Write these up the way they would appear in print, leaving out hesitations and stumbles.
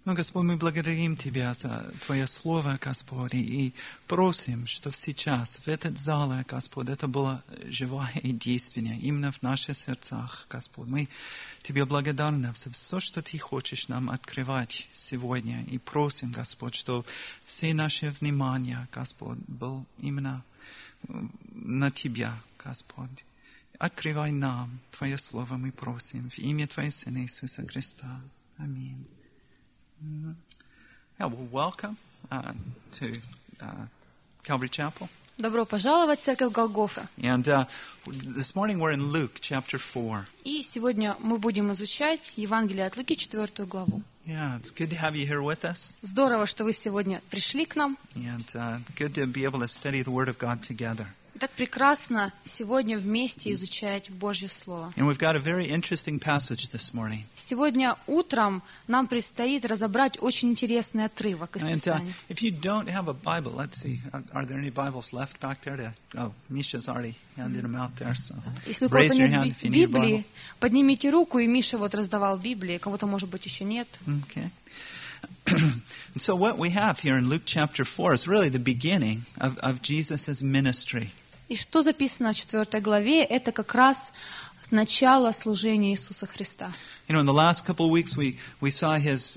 Но, Господь, мы благодарим Тебя за Твое Слово, Господь, и просим, что сейчас, в этот зал, Господь, это было живое и действенное, именно в наших сердцах, Господь. Мы Тебе благодарны за все, что Ты хочешь нам открывать сегодня, и просим, Господь, что все наше внимание, Господь, было именно на Тебя, Господь. Открывай нам Твое Слово, мы просим, в имя Твоего Сына Иисуса Христа. Аминь. Yeah, well, welcome to Calvary Chapel. Добро пожаловать в церковь Голгофа. And this morning we're in Luke chapter 4. И сегодня мы будем изучать Евангелие от Луки, 4 главу. Yeah, it's good to have you here with us. Здорово, что вы сегодня пришли к нам. And good to be able to study the Word of God together. Так прекрасно сегодня вместе изучать Божье Слово. And we've got a very interesting passage this morning. Сегодня утром нам предстоит разобрать очень интересный отрывок из And Писания. if you don't have a Bible, let's see, are there any Bibles left back there? Misha's already handed them out there, so Если у кого-то raise your нет hand if you need a Bible. Библии, поднимите руку, и Миша вот раздавал Библии, кого-то, может быть, еще нет. Okay. And so what we have here in Luke chapter 4 is really the beginning of Jesus' ministry. И что записано в 4 главе, это как раз начало служения Иисуса Христа. You know, in the last couple of weeks we saw his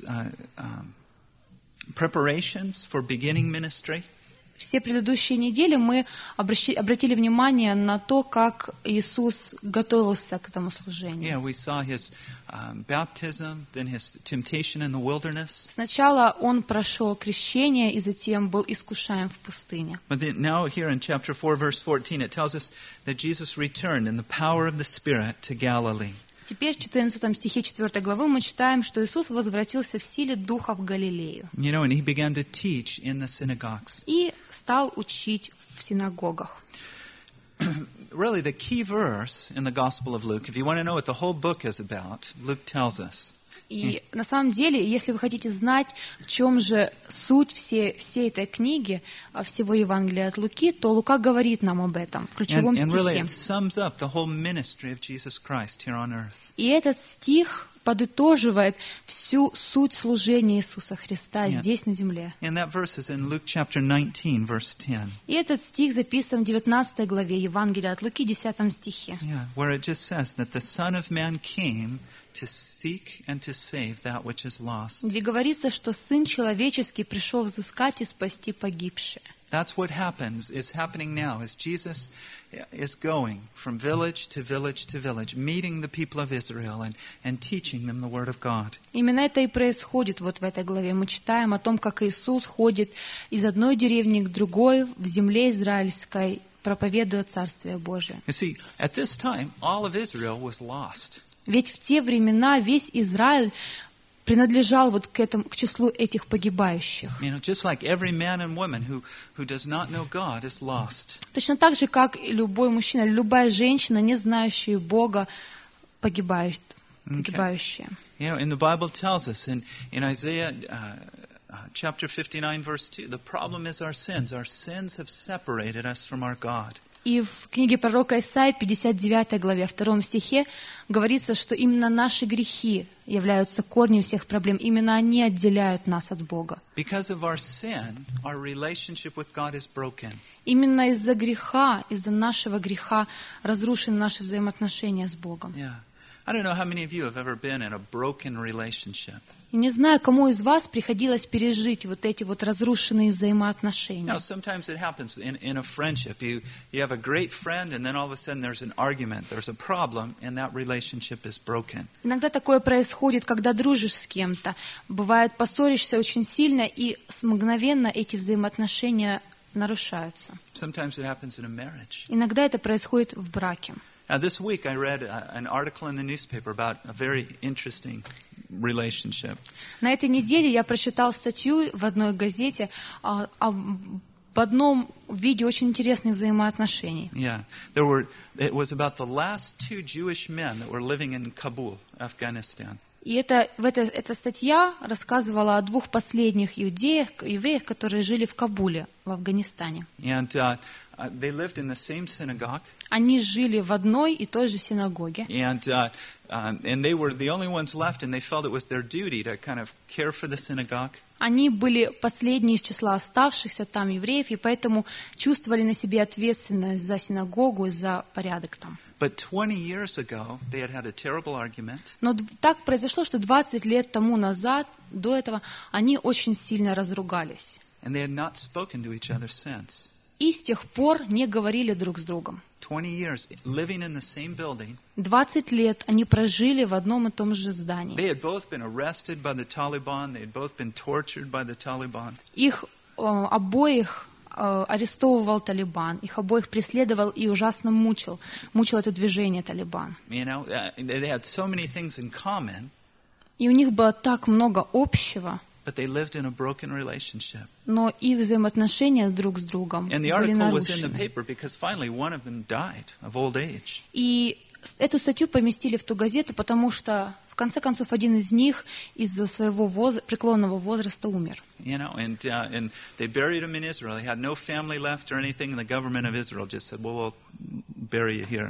preparations for beginning ministry. Все предыдущие недели мы обратили внимание на то, как Иисус готовился к этому служению. Yeah, we saw his baptism, then his temptation in the wilderness. Сначала он прошел крещение и затем был искушаем в пустыне. But then now here in chapter 4, verse 14, it tells us that Jesus returned in the power of the Spirit to Galilee. Теперь в 14 стихе 4 главы мы читаем, что Иисус возвратился в силе Духа в Галилею You know, and he began to teach in the synagogues. и стал учить в синагогах. Really, the key verse in the Gospel of Luke, if you want to know what the whole book is about, Luke tells us. И на самом деле, если вы хотите знать, в чем же суть всей этой книги, всего Евангелия от Луки, то Лука говорит нам об этом в ключевом And really, стихе. it sums up the whole ministry of Jesus Christ here on earth. И этот стих подытоживает всю суть служения Иисуса Христа здесь, на земле. And that verse is in Luke chapter 19, verse 10. И этот стих записан в 19 главе Евангелия от Луки, 10 стихе. Yeah, where it just says that the Son of Man came to seek and to save that which is lost. Где говорится, что Сын Человеческий пришел взыскать и спасти погибшее. That's what is happening now, as Jesus is going from village to village to village, meeting the people of Israel and teaching them the Word of God. Именно это и происходит вот в этой главе. Мы читаем о том, как Иисус ходит из одной деревни к другой в земле израильской, проповедуя Царствие Божие. You see, at this time, all of Israel was lost. Ведь в те времена весь Израиль принадлежал вот к числу этих погибающих. You know, just like every man and woman who does not know God is lost. Точно так же, как и любой мужчина, любая женщина, не знающая Бога, погибающая. You know, and the Bible tells us in Isaiah chapter 59, verse 2, the problem is our sins. Our sins have separated us from our God. И в книге пророка Исаии, 59 главе, 2 стихе, говорится, что именно наши грехи являются корнем всех проблем. Именно они отделяют нас от Бога. Because of our sin, our relationship with God is broken. Именно из-за греха, из-за нашего греха разрушены наши взаимоотношения с Богом. Yeah. I don't know how many of you have ever been in a broken relationship. И не знаю, кому из вас приходилось пережить вот эти вот разрушенные взаимоотношения. Now, sometimes it happens in a friendship. You have a great friend, and then all of a sudden there's an argument, there's a problem, and that relationship is broken. Иногда такое происходит, когда дружишь с кем-то. Бывает, поссоришься очень сильно, и мгновенно эти взаимоотношения нарушаются. Sometimes it happens in a marriage. Иногда это происходит в браке. Now, this week I read an article in the newspaper about a very interesting relationship. На этой неделе я прочитал статью в одной газете об одном виде очень интересных взаимоотношений. Yeah, it was about the last two Jewish men that were living in Kabul, Afghanistan. И эта статья рассказывала о двух последних евреях, которые жили в Кабуле, в Афганистане. And they lived in the same synagogue. Они жили в одной и той же синагоге. And they were the only ones left, and they felt it was their duty to kind of care for the synagogue. Они были последние из числа оставшихся там евреев, и поэтому чувствовали на себе ответственность за синагогу и за порядок там. But 20 years ago, they had a terrible argument. Но так произошло, что 20 лет тому назад, до этого, они очень сильно разругались. And they had not spoken to each other since. И с тех пор не говорили друг с другом. 20 years living in the same building. 20 лет они прожили в одном и том же здании. They had both been arrested by the Taliban. They had both been tortured by the Taliban. Их обоих арестовывал Талибан, их обоих преследовал и ужасно мучил это движение Талибан. You know, they had so many things in common. И у них было так много общего. But they lived in a broken relationship. Но их взаимоотношения друг с другом And the были article was in the нарушены. paper because finally one of them died of old age. И эту статью поместили в ту газету, потому что, в конце концов, один из них из-за своего преклонного возраста умер. You know, and they buried him in Israel. He had no family left or anything, and the government of Israel just said, "Well, we'll bury you here."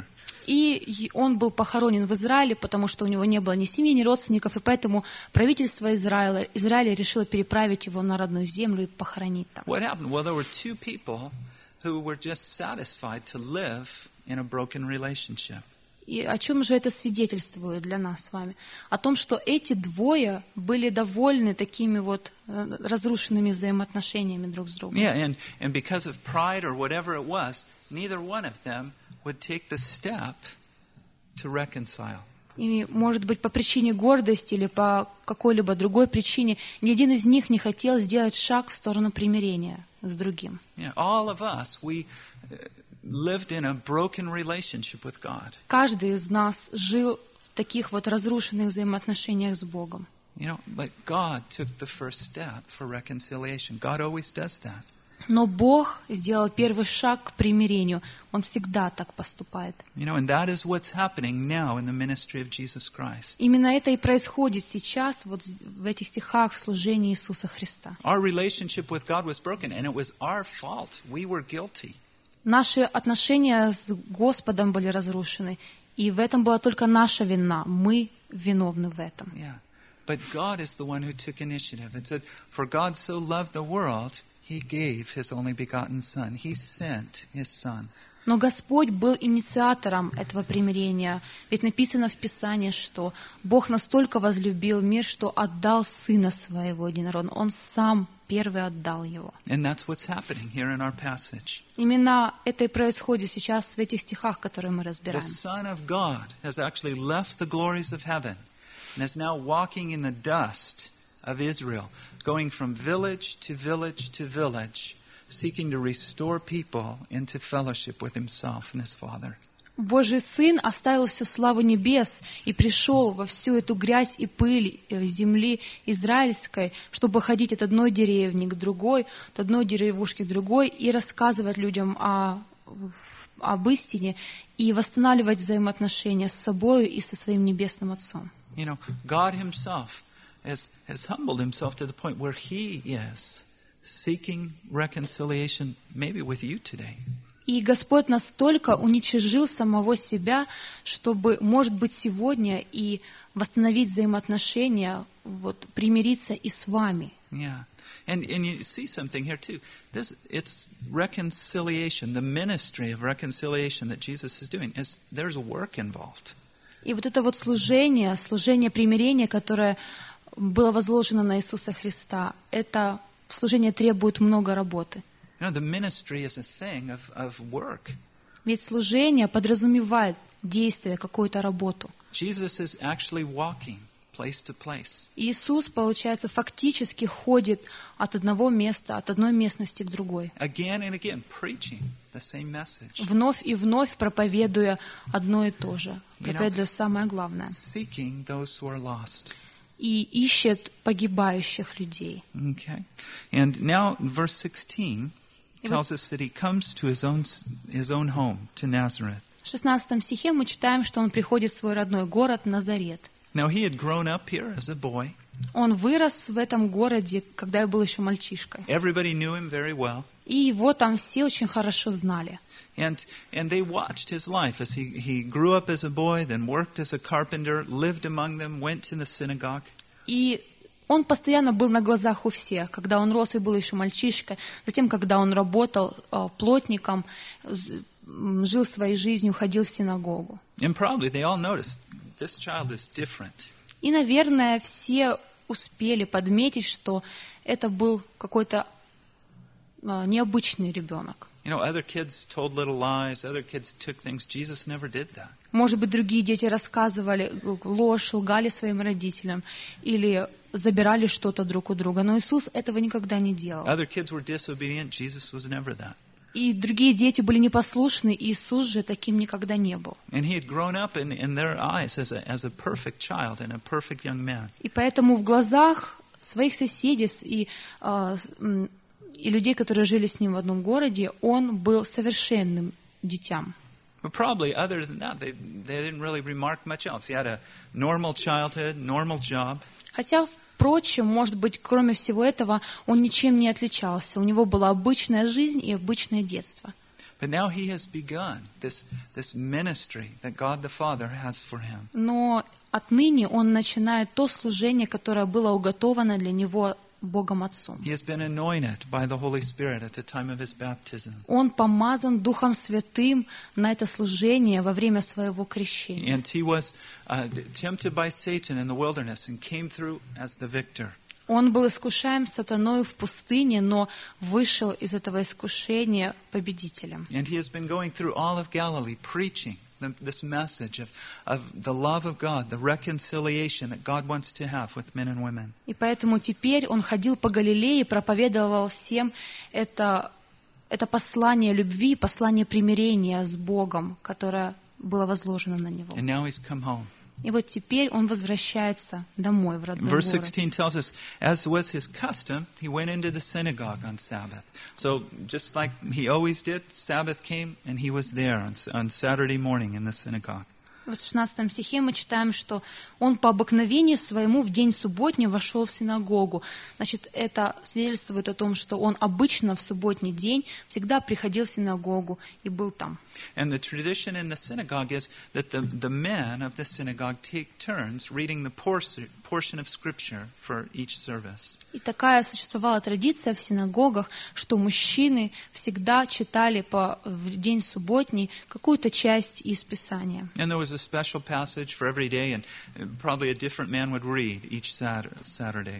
И он был похоронен в Израиле, потому что у него не было ни семьи, ни родственников, и поэтому правительство Израиля решило переправить его на родную землю и похоронить там. What happened? Well, there were two people who were just satisfied to live in a broken relationship. И о чем же это свидетельствует для нас с вами? О том, что эти двое были довольны такими вот разрушенными взаимоотношениями друг с другом. Yeah, and because of pride or whatever it was, neither one of them would take the step to reconcile. И, может быть, по причине гордости или по какой-либо другой причине ни один из них не хотел сделать шаг в сторону примирения с другим. Yeah, all of us, we lived in a broken relationship with God. Каждый из нас жил в таких вот разрушенных взаимоотношениях с Богом. You know, but God took the first step for reconciliation. God always does that. Но Бог сделал первый шаг к примирению. Он всегда так поступает. You know, and that is what's happening now in the ministry of Jesus Christ. Именно это и происходит сейчас вот в этих стихах в служении Иисуса Христа. Our relationship with God was broken, and it was our fault. We were guilty. Наши отношения с Господом были разрушены, и в этом была только наша вина. Мы виновны в этом. Yeah. But God is the one who took initiative and said, "For God so loved the world, He gave His only begotten Son. He sent His Son." Но Господь был инициатором этого примирения. Ведь написано в Писании, что Бог настолько возлюбил мир, что отдал Сына Своего единородного. Он сам первый отдал Его. And that's what's happening here in our passage. Именно это и происходит сейчас в этих стихах, которые мы The разбираем. Son of God has actually left the glories of heaven and is now walking in the dust of Israel, going from village to village to village, seeking to restore people into fellowship with Himself and His Father. Божий Сын оставил всю славу небес и пришел во всю эту грязь и пыль земли израильской, чтобы ходить от одной деревни к другой, от одной деревушки к другой и рассказывать людям об истине и восстанавливать взаимоотношения с собой и со своим Небесным Отцом. You know, God Himself has humbled Himself to the point where He is seeking reconciliation maybe with you today. И Господь настолько уничижил самого себя, чтобы, может быть, сегодня и восстановить взаимоотношения, вот, примириться и с вами. Yeah. And you see something here too. It's reconciliation, the ministry of reconciliation that Jesus is doing. There's work involved. И вот это вот служение примирения, которое было возложено на Иисуса Христа, это служение требует много работы. You know, the ministry is a thing of work. Ведь служение подразумевает действие, какую-то работу. Jesus is actually walking place to place. Иисус, получается, фактически ходит от одного места, от одной местности к другой. Again and again, preaching the same message. Вновь и вновь проповедуя одно и то же. Проповедуя самое главное. Seeking those who are lost. И ищет погибающих людей. Okay. And now verse 16 tells us that he comes to his own home, to Nazareth. В 16 стихе мы читаем, что он приходит в свой родной город Назарет. Now he had grown up here as a boy. Он вырос в этом городе, когда я был еще мальчишкой. Everybody knew him very well. И его там все очень хорошо знали. And they watched his life as he grew up as a boy, then worked as a carpenter, lived among them, went to the synagogue. И он постоянно был на глазах у всех, когда он рос и был еще мальчишкой, затем, когда он работал плотником, жил своей жизнью, ходил в синагогу. And probably they all noticed, this child is different. И, наверное, все успели подметить, что это был какой-то необычный ребенок. You know, other kids told little lies, other kids took things. Jesus never did that. Может быть, другие дети рассказывали ложь, лгали своим родителям или забирали что-то друг у друга. Но Иисус этого никогда не делал. Other kids were disobedient. Jesus was never that. И другие дети были непослушны, и Иисус же таким никогда не был. And he had grown up in their eyes as a perfect child and a perfect young man. И поэтому в глазах своих соседей и людей, которые жили с ним в одном городе, он был совершенным дитям. But probably other than that, they didn't really remark much else. He had a normal childhood, normal job. Хотя, впрочем, может быть, кроме всего этого, он ничем не отличался. У него была обычная жизнь и обычное детство. But now he has begun this ministry that God the Father has for him. Но отныне он начинает то служение, которое было уготовано для него Богом Отцом. He has been anointed by the Holy Spirit at the time of his baptism. Он помазан Духом Святым на это служение во время своего крещения. And he was tempted by Satan in the wilderness and came through as the victor. Он был искушаем сатаною в пустыне, но вышел из этого искушения победителем. And he has been going through all of Galilee preaching this message of the love of God, the reconciliation that God wants to have with men and women. И поэтому теперь он ходил по Галилее и проповедовал всем это послание любви, послание примирения с Богом, которое было возложено на него. And now he's come home. И вот теперь он возвращается домой, в родной Verse город. 16 tells us, as was his custom, he went into the synagogue on Sabbath. So just like he always did, Sabbath came and he was there on Saturday morning in the synagogue. В 16 стихе мы читаем, что он по обыкновению своему в день субботний вошел в синагогу. Значит, это свидетельствует о том, что он обычно в субботний день всегда приходил в синагогу и был там. And the tradition in the synagogue is that the men of the synagogue take turns reading the portion of Scripture for each service. И такая существовала традиция в синагогах, что мужчины всегда читали в день субботний какую-то часть из Писания. And there was a special passage for every day, and probably a different man would read each Saturday.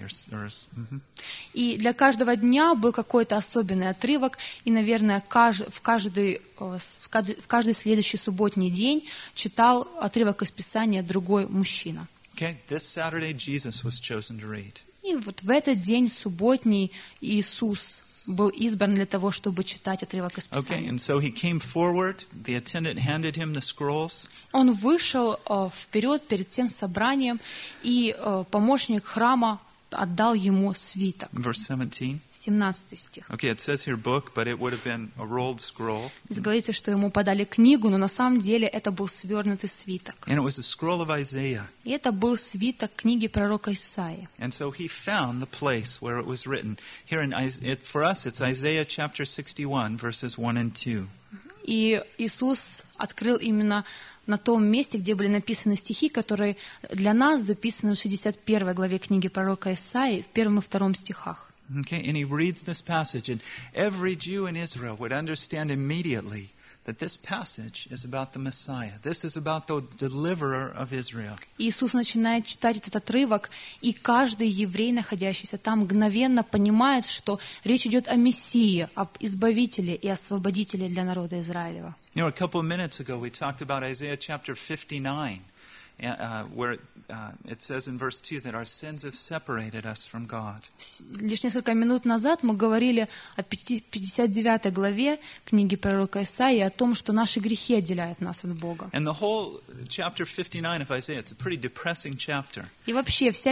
И для каждого дня был какой-то особенный отрывок, и, наверное, в каждый следующий субботний день читал отрывок из Писания другой мужчина. Okay, this Saturday Jesus was chosen to read. И вот в этот день субботний Иисус был избран для того, чтобы читать отрывок из Okay, Писания. and so he came forward. The attendant handed him the scrolls. Он вышел вперед перед всем собранием, и помощник храма отдал ему свиток. Verse 17. 17 стих. Okay, it says here book, but it would have been a rolled scroll. Здесь говорится, что ему подали книгу, но на самом деле это был свернутый свиток. And it was a scroll of Isaiah. И это был свиток книги пророка Исаии. And so he found the place where it was written. Here for us, it's Isaiah chapter 61, verses 1 and 2. И Иисус открыл именно на том месте, где были написаны стихи, которые для нас записаны в 61 главе книги пророка Исаии, в 1 и 2 стихах. Okay, and he reads this passage, and every Jew in Israel would understand immediately that this passage is about the Messiah. This is about the deliverer of Israel. Иисус начинает читать этот отрывок, и каждый еврей, находящийся там, мгновенно понимает, что речь идет о Мессии, об Избавителе и Освободителе для народа Израилева. You know, a couple of minutes ago we talked about Isaiah chapter 59, where it says in verse 2 that our sins have separated us from God. Лишь несколько минут назад мы говорили о 59 главе книги пророка Исаии, о том, что наши грехи отделяют нас от Бога. And the whole chapter 59 of Isaiah, it's a pretty depressing chapter. И вообще вся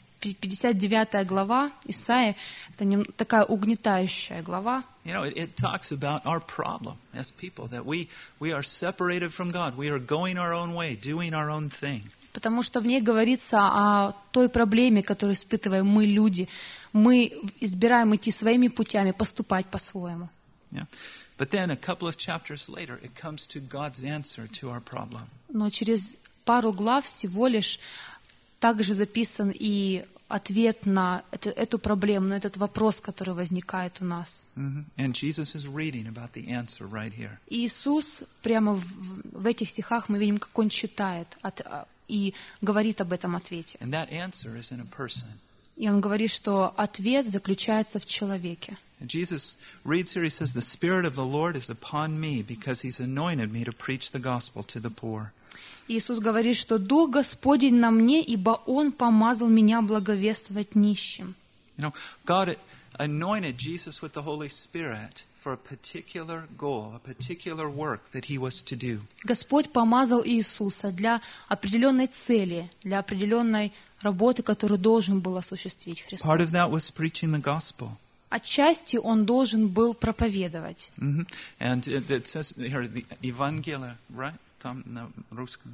59 глава Исаии — это такая угнетающая глава. You know, it talks about our problem as people, that we are separated from God. We are going our own way, doing our own thing. Потому что в ней говорится о той проблеме, которую испытываем мы, люди. Мы избираем идти своими путями, поступать по-своему. Yeah. But then a couple of chapters later, it comes to God's answer to our problem. Но через пару глав всего лишь также записан и ответ на эту проблему, на этот вопрос, который возникает у нас. And Jesus is reading about the answer right here. И Иисус прямо в этих стихах мы видим, как Он читает и говорит об этом ответе. And that answer is in a person. И Он говорит, что ответ заключается в человеке. And Jesus reads here, he says, "The Spirit of the Lord is upon me, because he's anointed me to preach the gospel to the poor." Иисус говорит, что «Дух Господень на мне, ибо Он помазал меня благовествовать нищим». You know, God anointed Jesus with the Holy Spirit for a particular goal, a particular work that he was to do. Господь помазал Иисуса для определенной цели, для определенной работы, которую должен был осуществить Христос. Part of that was preaching the gospel. Отчасти Он должен был проповедовать. And it says here, the Evangelium, right? Там на русском.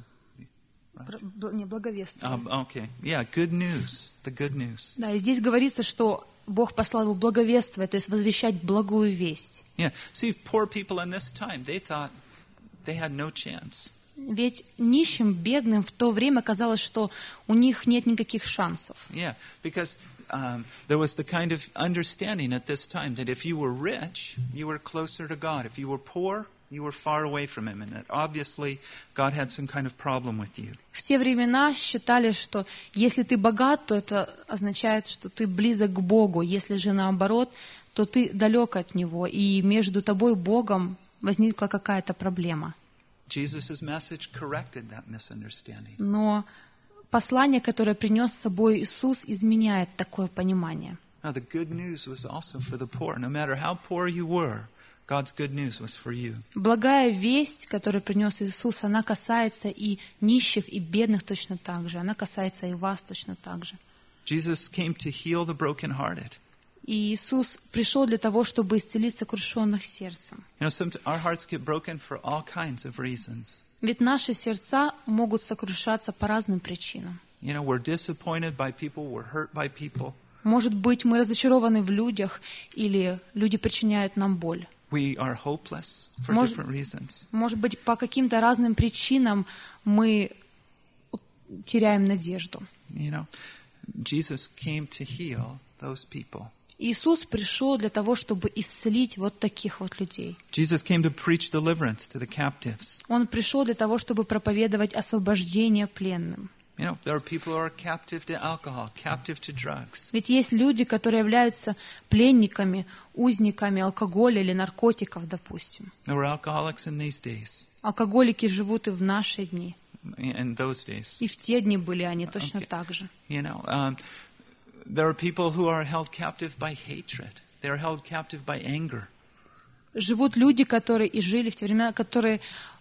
Не, благовествовать. Okay. Yeah, good news. The good news. Да, и здесь говорится, что Бог послал его благовествовать, то есть возвещать благую весть. Yeah. See, poor people in this time, they thought they had no chance. Ведь нищим, бедным в то время казалось, что у них нет никаких шансов. Yeah, because there was the kind of understanding at this time that if you were rich, you were closer to God. If you were poor, you were far away from Him. And that obviously God had some kind of problem with you. В те времена считали, что если ты богат, то это означает, что ты близок к Богу. Если же наоборот, то ты далек от Него. И между тобой и Богом возникла какая-то проблема. Jesus' message corrected that misunderstanding. Но послание, которое принес с собой Иисус, изменяет такое понимание. Now, the good news was also for the poor. No matter how poor you were, God's good news was for you. Благая весть, которую принес Иисус, она касается и нищих, и бедных точно так же. Она касается и вас точно так же. Jesus came to heal the brokenhearted. И Иисус пришел для того, чтобы исцелить сокрушенных сердцем. You know, our hearts get broken for all kinds of reasons. Ведь наши сердца могут сокрушаться по разным причинам. You know, we're disappointed by people, we're hurt by people. Может быть, мы разочарованы в людях, или люди причиняют нам боль. We are hopeless for different reasons. Может быть, по каким-то разным причинам мы теряем надежду. You know, Jesus came to heal those people. Иисус пришел для того, чтобы исцелить вот таких вот людей. Jesus came to preach deliverance to the captives. Он пришел для того, чтобы проповедовать освобождение пленным. You know, there are people who are captive to alcohol, captive to drugs. Ведь есть люди, которые являются пленниками, узниками алкоголя или наркотиков, допустим. There were alcoholics in these days. Алкоголики живут и в наши дни. In those days. И в те дни были они точно так же. You know, there are people who are held captive by hatred. They are held captive by anger. Живут люди, которые и жили в те времена, которые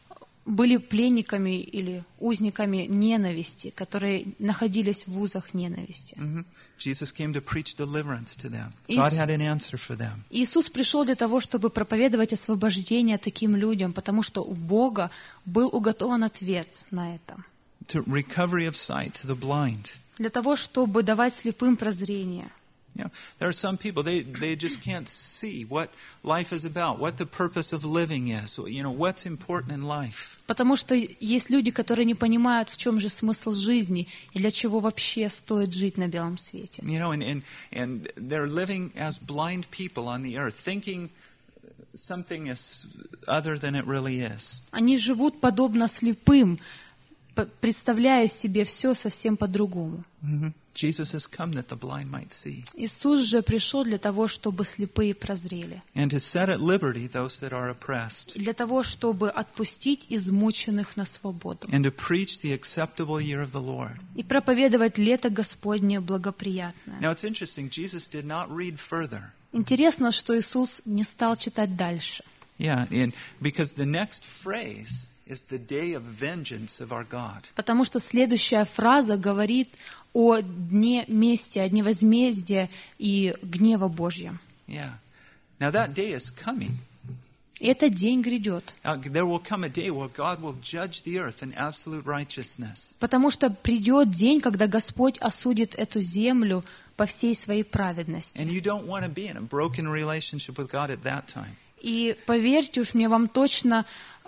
были пленниками или узниками ненависти, которые находились в узах ненависти. Jesus came to preach deliverance to them. God had an answer for them. Иисус пришел для того, чтобы проповедовать освобождение таким людям, потому что у Бога был уготован ответ на это. To recovery of sight to the blind. Для того, чтобы давать слепым прозрение. You know, there are some people, they just can't see what life is about, what the purpose of living is, you know, what's important in life. Потому что есть люди, которые не понимают, в чем же смысл жизни и для чего вообще стоит жить на белом свете. You know, and they're living as blind people on the earth, thinking something is other than it really is. Они живут подобно слепым, представляя себе все совсем по-другому. Jesus has come that the blind might see. Иисус же пришел для того, чтобы слепые прозрели. And to set at liberty those that are oppressed. Для того, чтобы отпустить измученных на свободу. And to preach the acceptable year of the Lord. И проповедовать лето Господне благоприятное. Now it's interesting, Jesus did not read further. Интересно, что Иисус не стал читать дальше. Yeah, and because the next phrase is the day of vengeance of our God. Потому что следующая фраза говорит о дне мести, о дне возмездия и гнева Божьего. Yeah. Now that day is coming. И этот день грядет. There will come a day where God will judge the earth in absolute righteousness. Потому что придет день, когда Господь осудит эту землю по всей своей праведности. And you don't want to be in a broken relationship with God at that time. И поверьте уж мне, вам точно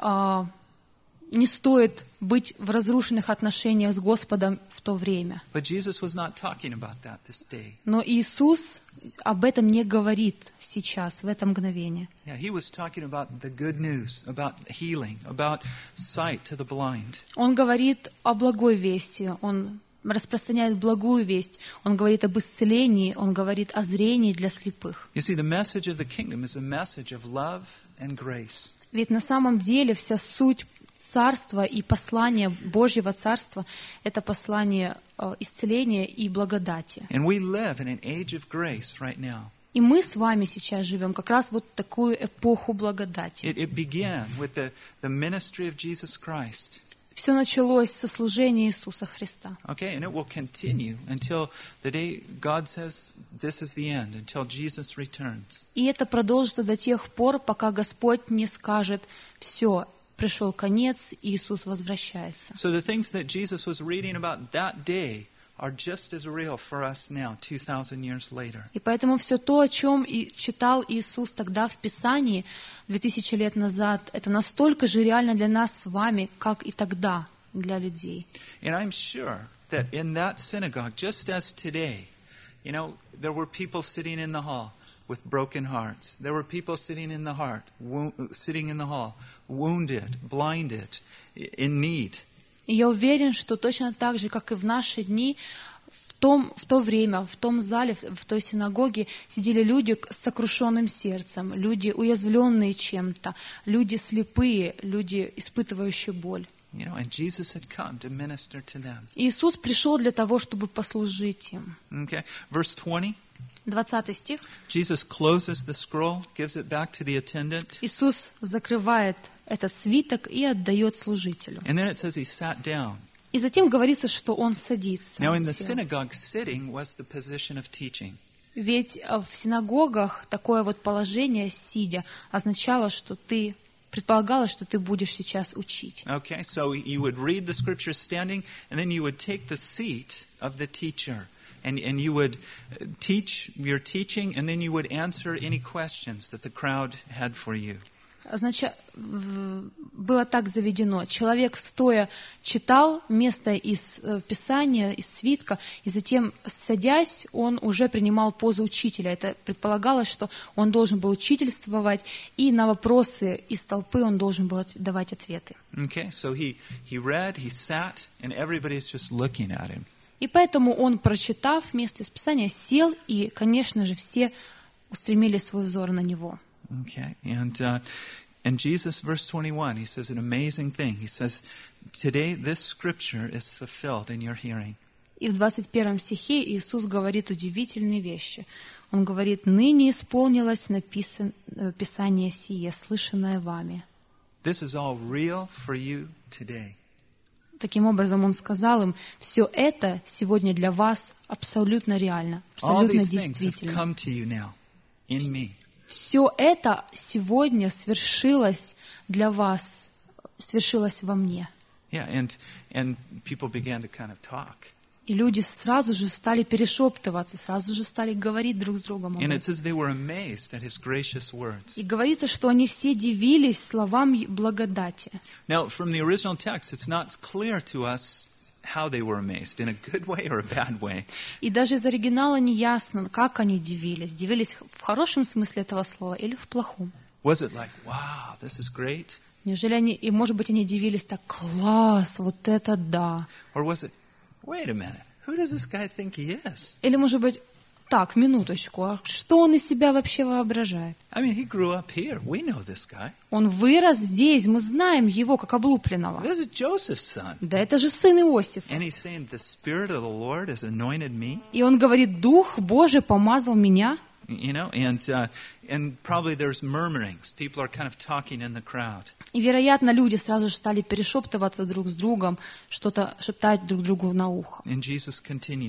не стоит быть в разрушенных отношениях с Господом в то время. But Jesus was not talking about that this day. Но Иисус об этом не говорит сейчас, в это мгновение. Yeah, he was talking about the good news, about healing, about sight to the blind. Он говорит о благой вести, он распространяет благую весть, он говорит об исцелении, он говорит о зрении для слепых. You see, the message of the kingdom is a message of love and grace. Ведь на самом деле вся суть Царства и послание Божьего Царства — это послание исцеления и благодати. And we live in an age of grace right now. И мы с вами сейчас живем как раз вот такую эпоху благодати. It began with the ministry of Jesus Christ. Все началось со служения Иисуса Христа. Okay, and it will continue until the day God says this is the end, until Jesus returns. И это продолжится до тех пор, пока Господь не скажет: «Все, пришел конец, Иисус возвращается». So the things that Jesus was reading about that day are just as real for us now, 2,000 years later. И поэтому все то, о чем и читал Иисус тогда в Писании 2000 лет назад, это настолько же реально для нас с вами, как и тогда для людей. And I'm sure that in that synagogue, just as today, you know, there were people sitting in the hall with broken hearts. There were people sitting in the hall, wounded, blinded, in need. И я уверен, что точно так же, как и в наши дни, в то время, в том зале, в той синагоге сидели люди с сокрушенным сердцем, люди, уязвленные чем-то, люди слепые, люди, испытывающие боль. You know, and Jesus had come to minister to them. Иисус пришел для того, чтобы послужить им. Okay, verse 20. 20 стих. Jesus closes the scroll, gives it back to the attendant. Иисус закрывает этот свиток и отдает служителю. And then it says he sat down. И затем говорится, что он садится. Now Он in the сел. synagogue, sitting was the position of teaching. Ведь в синагогах такое вот положение, сидя, означало, что ты предполагалось, что ты будешь сейчас учить. Okay, so you would read the scriptures standing, and then you would take the seat of the teacher. And you would teach your teaching, and then you would answer any questions that the crowd had for you. Было так заведено. Человек, стоя, читал место из Писания, из свитка, и затем, садясь, он уже принимал позу учителя. Это предполагалось, что он должен был учительствовать, и на вопросы из толпы он должен был давать ответы. Okay, so he read, he sat, and everybody's just looking at him. И поэтому он, прочитав место из Писания, сел, и, конечно же, все устремили свой взор на него. Okay, and Jesus, verse 21, he says an amazing thing. He says, "Today this scripture is fulfilled in your hearing." И в 21 стихе Иисус говорит удивительные вещи. Он говорит: «Ныне исполнилось Писание сие, слышанное вами». This is all real for you today. Таким образом, Он сказал им: все это сегодня для вас абсолютно реально, All абсолютно these things have действительно. come to you now, in me. Все это сегодня свершилось для вас, свершилось во мне. Yeah, and people began to kind of talk. И люди сразу же стали перешептываться, сразу же стали говорить друг с другом об And it этом. says they were amazed at his gracious words. И говорится, что они все дивились словам благодати. Now, from the original text, it's not clear to us how they were amazed, in a good way or a bad way. И даже из оригинала не ясно, как они дивились. Дивились в хорошем смысле этого слова или в плохом. Was it like, wow, this is great? Неужели они, и может быть они дивились так: класс, вот это да. Or was it, wait a minute, who does this guy think he is? Или может быть, так, минуточку, а что он из себя вообще воображает? I mean, he grew up here. We know this guy. Он вырос здесь, мы знаем его как облупленного. This is Joseph's son. Да это же сын Иосиф. And he's saying, the Spirit of the Lord has anointed me. И он говорит: Дух Божий помазал меня. You know, and probably there's murmurings. People are kind of talking in the crowd. И, вероятно, люди сразу же стали перешептываться друг с другом, что-то шептать друг другу на ухо. And Jesus continues.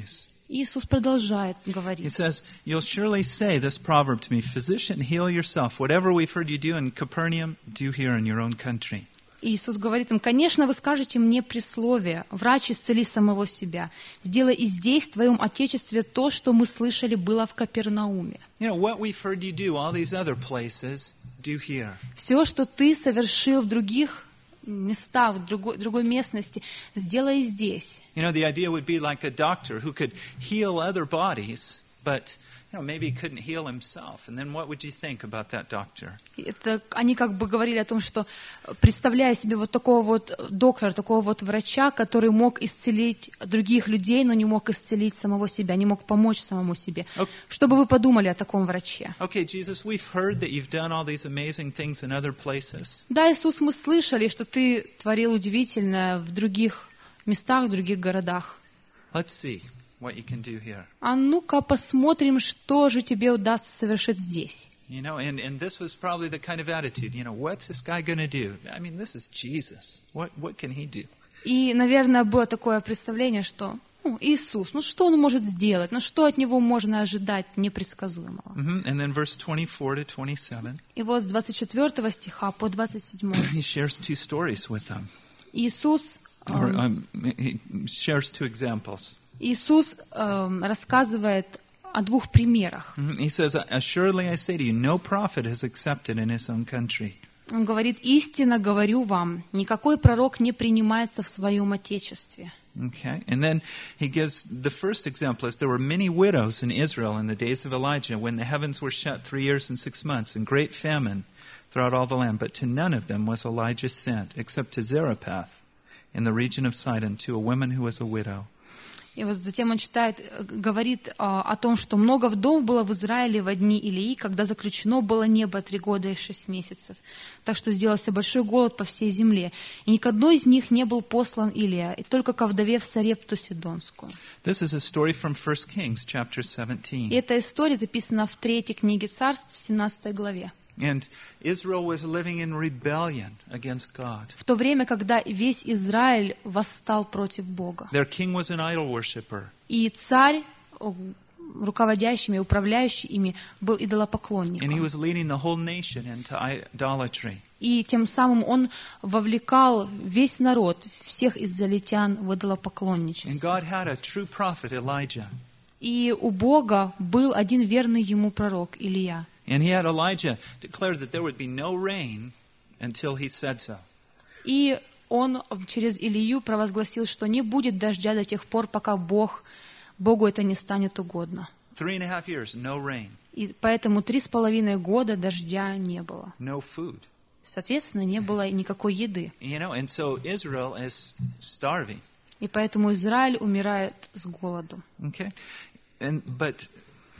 Иисус продолжает He говорить. says, "You'll surely say this proverb to me, Physician, heal yourself. Whatever we've heard you do in Capernaum, do here in your own country." Иисус говорит им: «Конечно, вы скажете мне присловие: врач, исцели самого себя. Сделай и здесь, в твоем Отечестве, то, что мы слышали было в Капернауме». What we've heard you do all these other places, do here. Все, что ты совершил в других местах, в другой местности, сделай и здесь. The idea would be like a doctor who could heal other bodies, but maybe he couldn't heal himself. And then what would you think about that doctor? Это они как бы говорили о том, что, представляя себе вот такого вот доктора, такого вот врача, который мог исцелить других людей, но не мог исцелить самого себя, не мог помочь самому себе. Что бы вы подумали о таком враче? Okay, Jesus, we've heard that you've done all these amazing things in other places. Да, Иисус, мы слышали, что ты творил удивительное в других местах, в других городах. Let's see what you can do here. А ну-ка посмотрим, что же тебе удастся совершить здесь. And this was probably the kind of attitude, what's this guy going to do? I mean, this is Jesus. What can he do? И, наверное, было такое представление, что Иисус, что он может сделать? Что от него можно ожидать непредсказуемого? And then verse 24 to 27. И вот с 24 стиха по 27. He shares two stories with them. Иисус He shares two examples. Иисус рассказывает о двух примерах. He says, "Assuredly I say to you, no prophet is accepted in his own country." Он говорит: «Истинно говорю вам, никакой пророк не принимается в своем Отечестве». Okay, and then he gives the first example is there were many widows in Israel in the days of Elijah when the heavens were shut 3 years and 6 months and great famine throughout all the land. But to none of them was Elijah sent, except to Zarephath in the region of Sidon, to a woman who was a widow. И вот затем он говорит о том, что много вдов было в Израиле во дни Илии, когда заключено было небо 3 года и 6 месяцев. Так что сделался большой голод по всей земле. И ни к одной из них не был послан Илия, и только ко вдове в Сарепту Сидонскую. This is a story from 1 Kings, chapter 17. И эта история записана в 3 книге Царств, в 17 главе. And Israel was living in rebellion against God. В то время, когда весь Израиль восстал против Бога. Their king was an idol worshipper. И царь, руководящими, управляющий ими, был And he идолопоклонником. was leading the whole nation into idolatry. И тем самым он вовлекал весь народ, всех израильтян в And идолопоклонничество. God had a true prophet, Elijah. И у Бога был один верный ему пророк, Илия. And he had Elijah declare that there would be no rain until he said so. И он через Илию провозгласил, что не будет дождя до тех пор, пока Богу это не станет угодно. 3.5 years, no rain, И поэтому 3,5 года дождя не было. no food. Соответственно, не было и никакой еды. And so Israel is starving. И поэтому Израиль умирает с голоду. Okay? But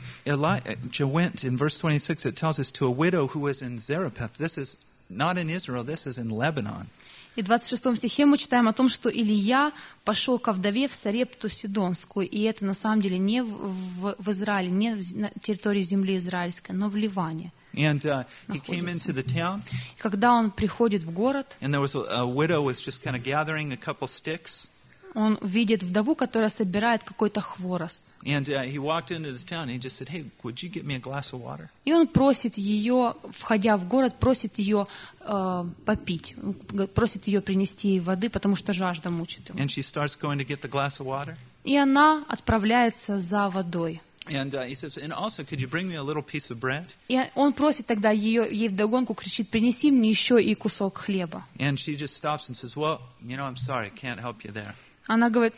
Elijah went, in verse 26, it tells us, to a widow who was in Zarephath. This is not in Israel, this is in Lebanon. И в 26 стихе мы читаем о том, что Илия пошел ко вдове в Сарепту Сидонскую, и это на самом деле не в Израиле, не на территории земли израильской, но в Ливане. And he came into the town, И когда он приходит в город, and there was a widow was just kind of gathering a couple sticks. он видит вдову, которая собирает какой-то хворост. And he walked into the town and he just said, "Hey, would you get me a glass of water?" И он просит ее, входя в город, просит ее попить, просит ее принести ей воды, потому что жажда мучит его. And she starts going to get the glass of water. И она отправляется за водой. And he says, "And also, could you bring me a little piece of bread?" И он просит тогда ей вдогонку, кричит: «Принеси мне еще и кусок хлеба». And she just stops and says, "Well, I'm sorry, can't help you there." Она говорит: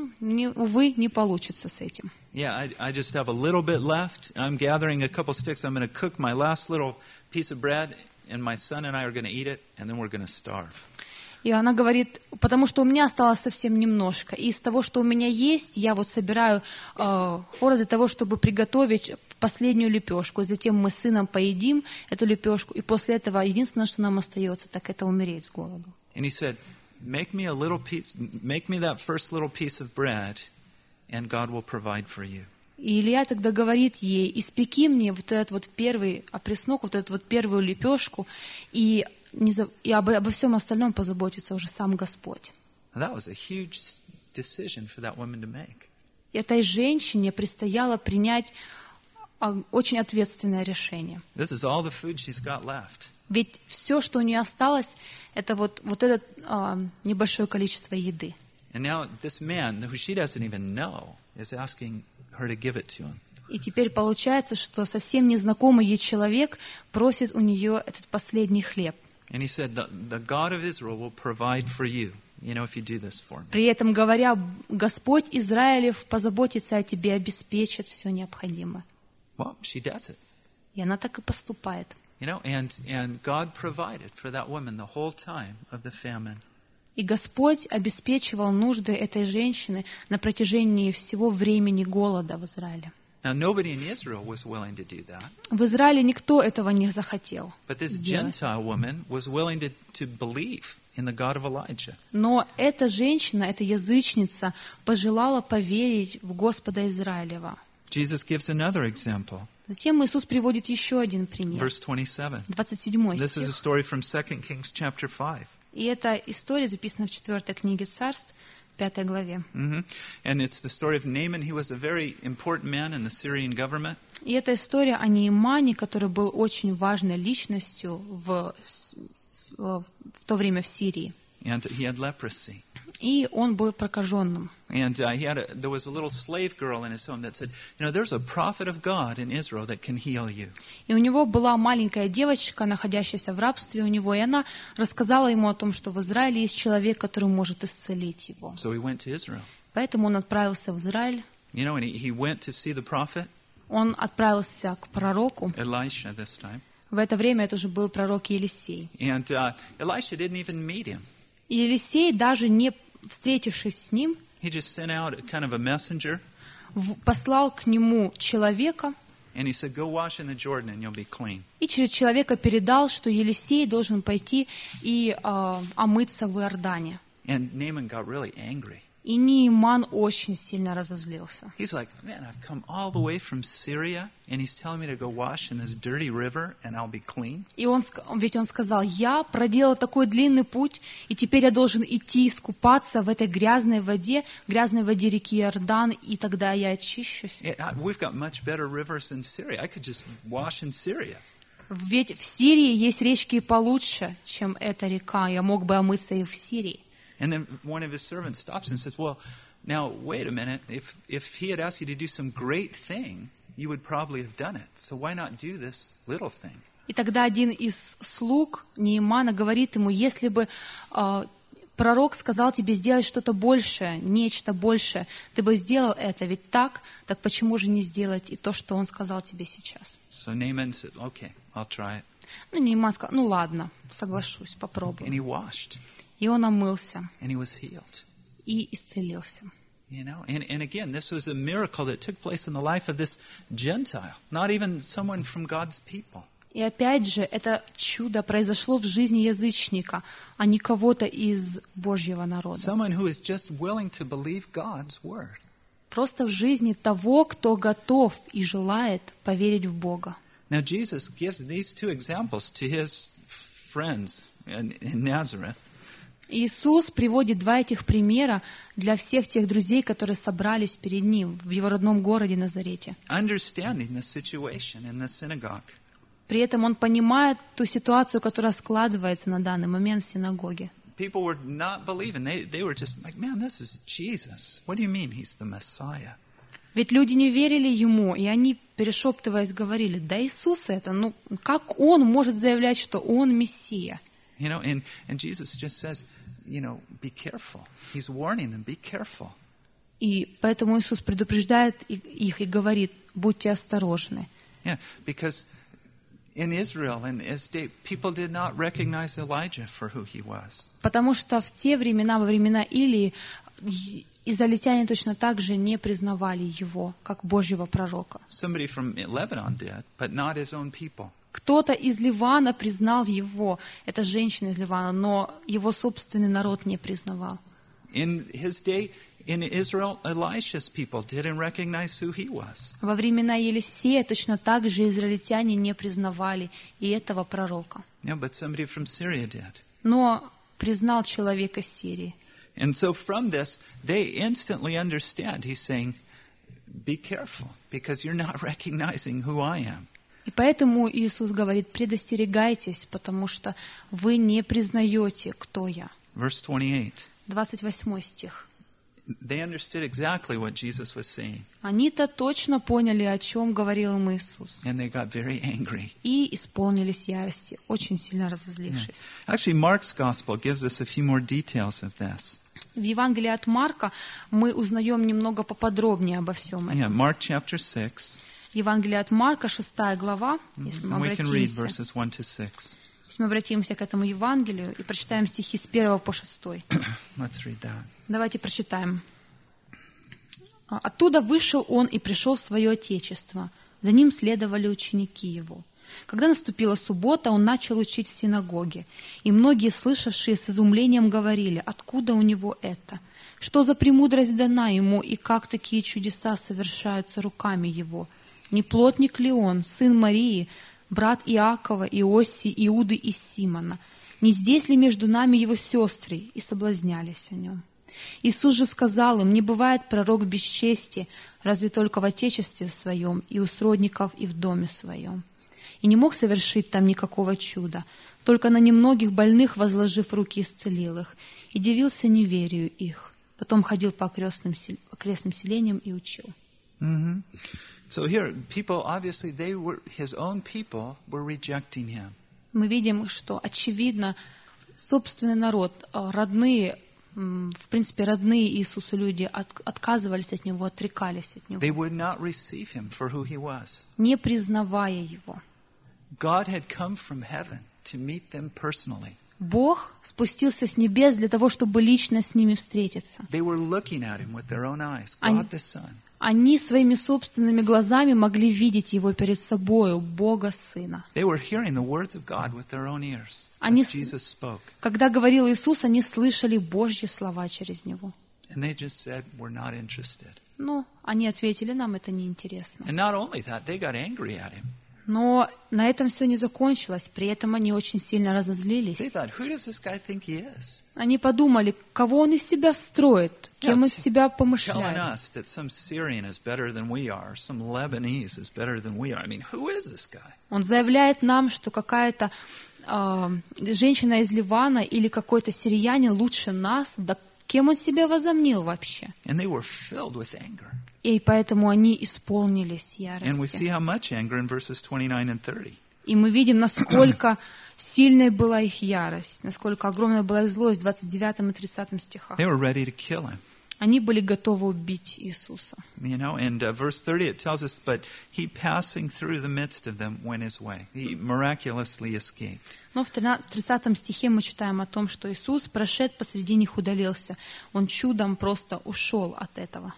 увы, не получится с этим. Yeah, I just have a little bit left. I'm gathering a couple sticks. I'm going to cook my last little piece of bread, and my son and I are going to eat it, and then we're going to starve. И она говорит: потому что у меня осталось совсем немножко. И из того, что у меня есть, я вот собираю хворост для того, чтобы приготовить последнюю лепешку. И затем мы с сыном поедим эту лепешку. И после этого единственное, что нам остается, так это умереть с голоду. And he said, make me that first little piece of bread, and God will provide for you. И Илья тогда говорит ей: испеки мне вот этот вот первый опреснок, вот эту вот первую лепешку, и обо всем остальном позаботится уже сам Господь. That was a huge decision for that woman to make. Этой женщине предстояло принять очень ответственное решение. This is all the food she's got left. Ведь все, что у нее осталось, это вот это небольшое количество еды. And now this man, who she doesn't even know, is asking her to give it to him. И теперь получается, что совсем незнакомый ей человек просит у нее этот последний хлеб. And he said, the God of Israel will provide for you, if you do this for me. При этом говоря, Господь Израилев позаботится о тебе, обеспечит все необходимое. Well, she does it. И она так и поступает. And God provided for that woman the whole time of the famine. И Господь обеспечивал нужды этой женщины на протяжении всего времени голода в Израиле. Now, nobody in Israel was willing to do that. В Израиле никто этого не захотел But this сделать. Gentile woman was willing to believe in the God of Elijah. Но эта женщина, эта язычница, пожелала поверить в Господа Израилева. Jesus gives another example. Затем Иисус приводит еще один пример. Verse 27. 27 This is a стих. story from 2 Kings chapter 5. И эта история записана в 4 книге Царств, 5 главе. And it's the story of Naaman. He was a very important man in the Syrian government. И это история о Неемане, который был очень важной личностью в то время в Сирии. And he had leprosy. И он был прокаженным. And there was a little slave girl in his home that said, there's a prophet of God in Israel that can heal you. И у него была маленькая девочка, находящаяся в рабстве у него, и она рассказала ему о том, что в Израиле есть человек, который может исцелить его. So he went to Israel. Поэтому он отправился в Израиль. And he went to see the prophet, Он отправился к пророку. Elisha this time. В это время это уже был пророк Елисей. And Elisha didn't even meet him. И Елисей, даже не встретившись с ним, He just sent out kind of a messenger, послал к нему человека, and he said, go wash in the Jordan and you'll be clean. и через человека передал, что Елисей должен пойти и омыться в Иордане. And Naaman got really angry. И Нееман очень сильно разозлился. He's like, man, I've come all the way from Syria, and he's telling me to go wash in this dirty river, and I'll be clean. И ведь он сказал, я проделал такой длинный путь, и теперь я должен идти искупаться в этой грязной воде реки Иордан, и тогда я очищусь. We've got much better rivers in Syria. I could just wash in Syria. Ведь в Сирии есть речки получше, чем эта река. Я мог бы омыться и в Сирии. And then one of his servants stops and says, well, now, wait a minute. If he had asked you to do some great thing, you would probably have done it. So why not do this little thing? И тогда один из слуг Неемана говорит ему, если бы пророк сказал тебе сделать что-то большее, нечто большее, ты бы сделал это, ведь так почему же не сделать и то, что он сказал тебе сейчас? So Naaman said, okay, I'll try it. Нееман сказал, ладно, соглашусь, попробую. And he washed. И он омылся And he was healed. и исцелился. And again, this was a miracle that took place in the life of this Gentile, not even someone from God's people. И опять же, это чудо произошло в жизни язычника, а не кого-то из Божьего народа. Someone who is just willing to believe God's word. Просто в жизни того, кто готов и желает поверить в Бога. Now Jesus gives these two examples to his friends in Nazareth. Иисус приводит два этих примера для всех тех друзей, которые собрались перед Ним в Его родном городе Назарете. Understanding the situation in the synagogue. При этом Он понимает ту ситуацию, которая складывается на данный момент в синагоге. People were not believing. They were just like, man, this is Jesus. What do you mean he's the Messiah? Ведь люди не верили Ему, и они, перешептываясь, говорили, да Иисус это, как Он может заявлять, что Он Мессия? And Jesus just says, be careful. He's warning them, be careful. И поэтому Иисус предупреждает их и говорит, будьте осторожны. Yeah, because in Israel, in his day, people did not recognize Elijah for who he was. Потому что в те времена, во времена Илии, израильтяне точно так же не признавали его, как Божьего пророка. Somebody from Lebanon did, but not his own people. Кто-то из Ливана признал его, это женщина из Ливана, но его собственный народ не признавал. In his day, in Israel, Elisha's people didn't recognize who he was. Во времена Елисея точно так же израильтяне не признавали и этого пророка. Yeah, but somebody from Syria did. Но признал человек из Сирии. And so from this, they instantly understand. He's saying, be careful, because you're not recognizing who I am. И поэтому Иисус говорит: предостерегайтесь, потому что вы не признаете, кто я. Verse 28. 28 стих. They understood exactly what Jesus was saying, Они-то точно поняли, о чем говорил им Иисус, and they got very angry. и исполнились ярости, очень сильно разозлившись. Actually, Mark's gospel gives us a few more details of this. В Евангелии от Марка мы узнаем немного поподробнее обо всем этом. Yeah, Mark chapter 6, Евангелие от Марка, 6 глава, если мы and we can read обратимся. verses 1 to 6. Если мы обратимся к этому Евангелию и прочитаем стихи с 1 по 6. Let's read that. Давайте прочитаем. «Оттуда вышел он и пришел в свое отечество. За ним следовали ученики его. Когда наступила суббота, он начал учить в синагоге. И многие, слышавшие с изумлением, говорили: откуда у него это? Что за премудрость дана ему, и как такие чудеса совершаются руками его? Не плотник ли он, сын Марии, брат Иакова, Иосии, Иуды и Симона? Не здесь ли между нами его сестры?» И соблазнялись о нем. Иисус же сказал им: не бывает пророк без чести, разве только в отечестве своем, и у сродников, и в доме своем. И не мог совершить там никакого чуда, только на немногих больных, возложив руки, исцелил их, и дивился неверию их. Потом ходил по окрестным селениям и учил. Mm-hmm. So here, people, obviously, his own people were rejecting him. Мы видим, что, очевидно, собственный народ, родные, в принципе, родные Иисусу люди отказывались от Него, отрекались от Него, They would not receive him for who he was. не признавая Его. God had come from heaven to meet them personally. Бог спустился с небес для того, чтобы лично с ними встретиться. They were looking at him with their own eyes, God the Son. Они своими собственными глазами могли видеть Его перед собою, Бога Сына. They were hearing the words of God with their own ears Они, as Jesus spoke. когда говорил Иисус, они слышали Божьи слова через Него. And they just said, we're not interested. Но они ответили: нам это неинтересно. And not only that, they got angry at him. Но на этом все не закончилось. При этом они очень сильно They разозлились. thought, who does this guy think he is? Они подумали, кого он из себя строит, кем он из себя Telling помышляет. us that some Syrian is better than we are, some Lebanese is better than we are. I mean, who is this guy? Он заявляет нам, что какая-то женщина из Ливана или какой-то сириянин лучше нас. Да кем он себя возомнил вообще? And they were filled with anger. И поэтому они исполнились And we see ярости. how much anger in verses 29 and 30. И мы видим, насколько сильной была их ярость, насколько огромная была их злость в 29 и 30 стихах. They were ready to kill him. Они были готовы убить Иисуса. You know, and verse 30, it tells us, but he passing through the midst of them went his way. He miraculously escaped. Но в 30 стихе мы читаем о том, что Иисус, прошед посреди них, удалился. Он чудом просто ушел от этого.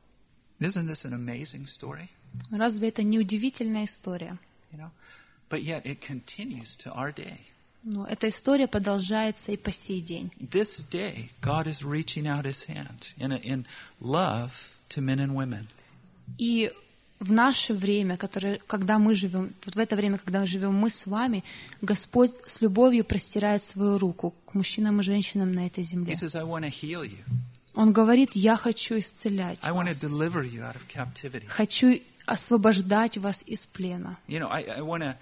Isn't this an amazing story? Разве это не удивительная история? You know, but yet it continues to our day. Но эта история продолжается и по сей день. This day, God is reaching out his hand in love to men and women. И в наше время, когда мы живем, вот в это время, когда живем мы с вами, Господь с любовью простирает свою руку к мужчинам и женщинам на этой He земле. says, I want to heal you. Он говорит: я хочу исцелять I want to вас, deliver you out of captivity. хочу освобождать вас из плена. You know, I want to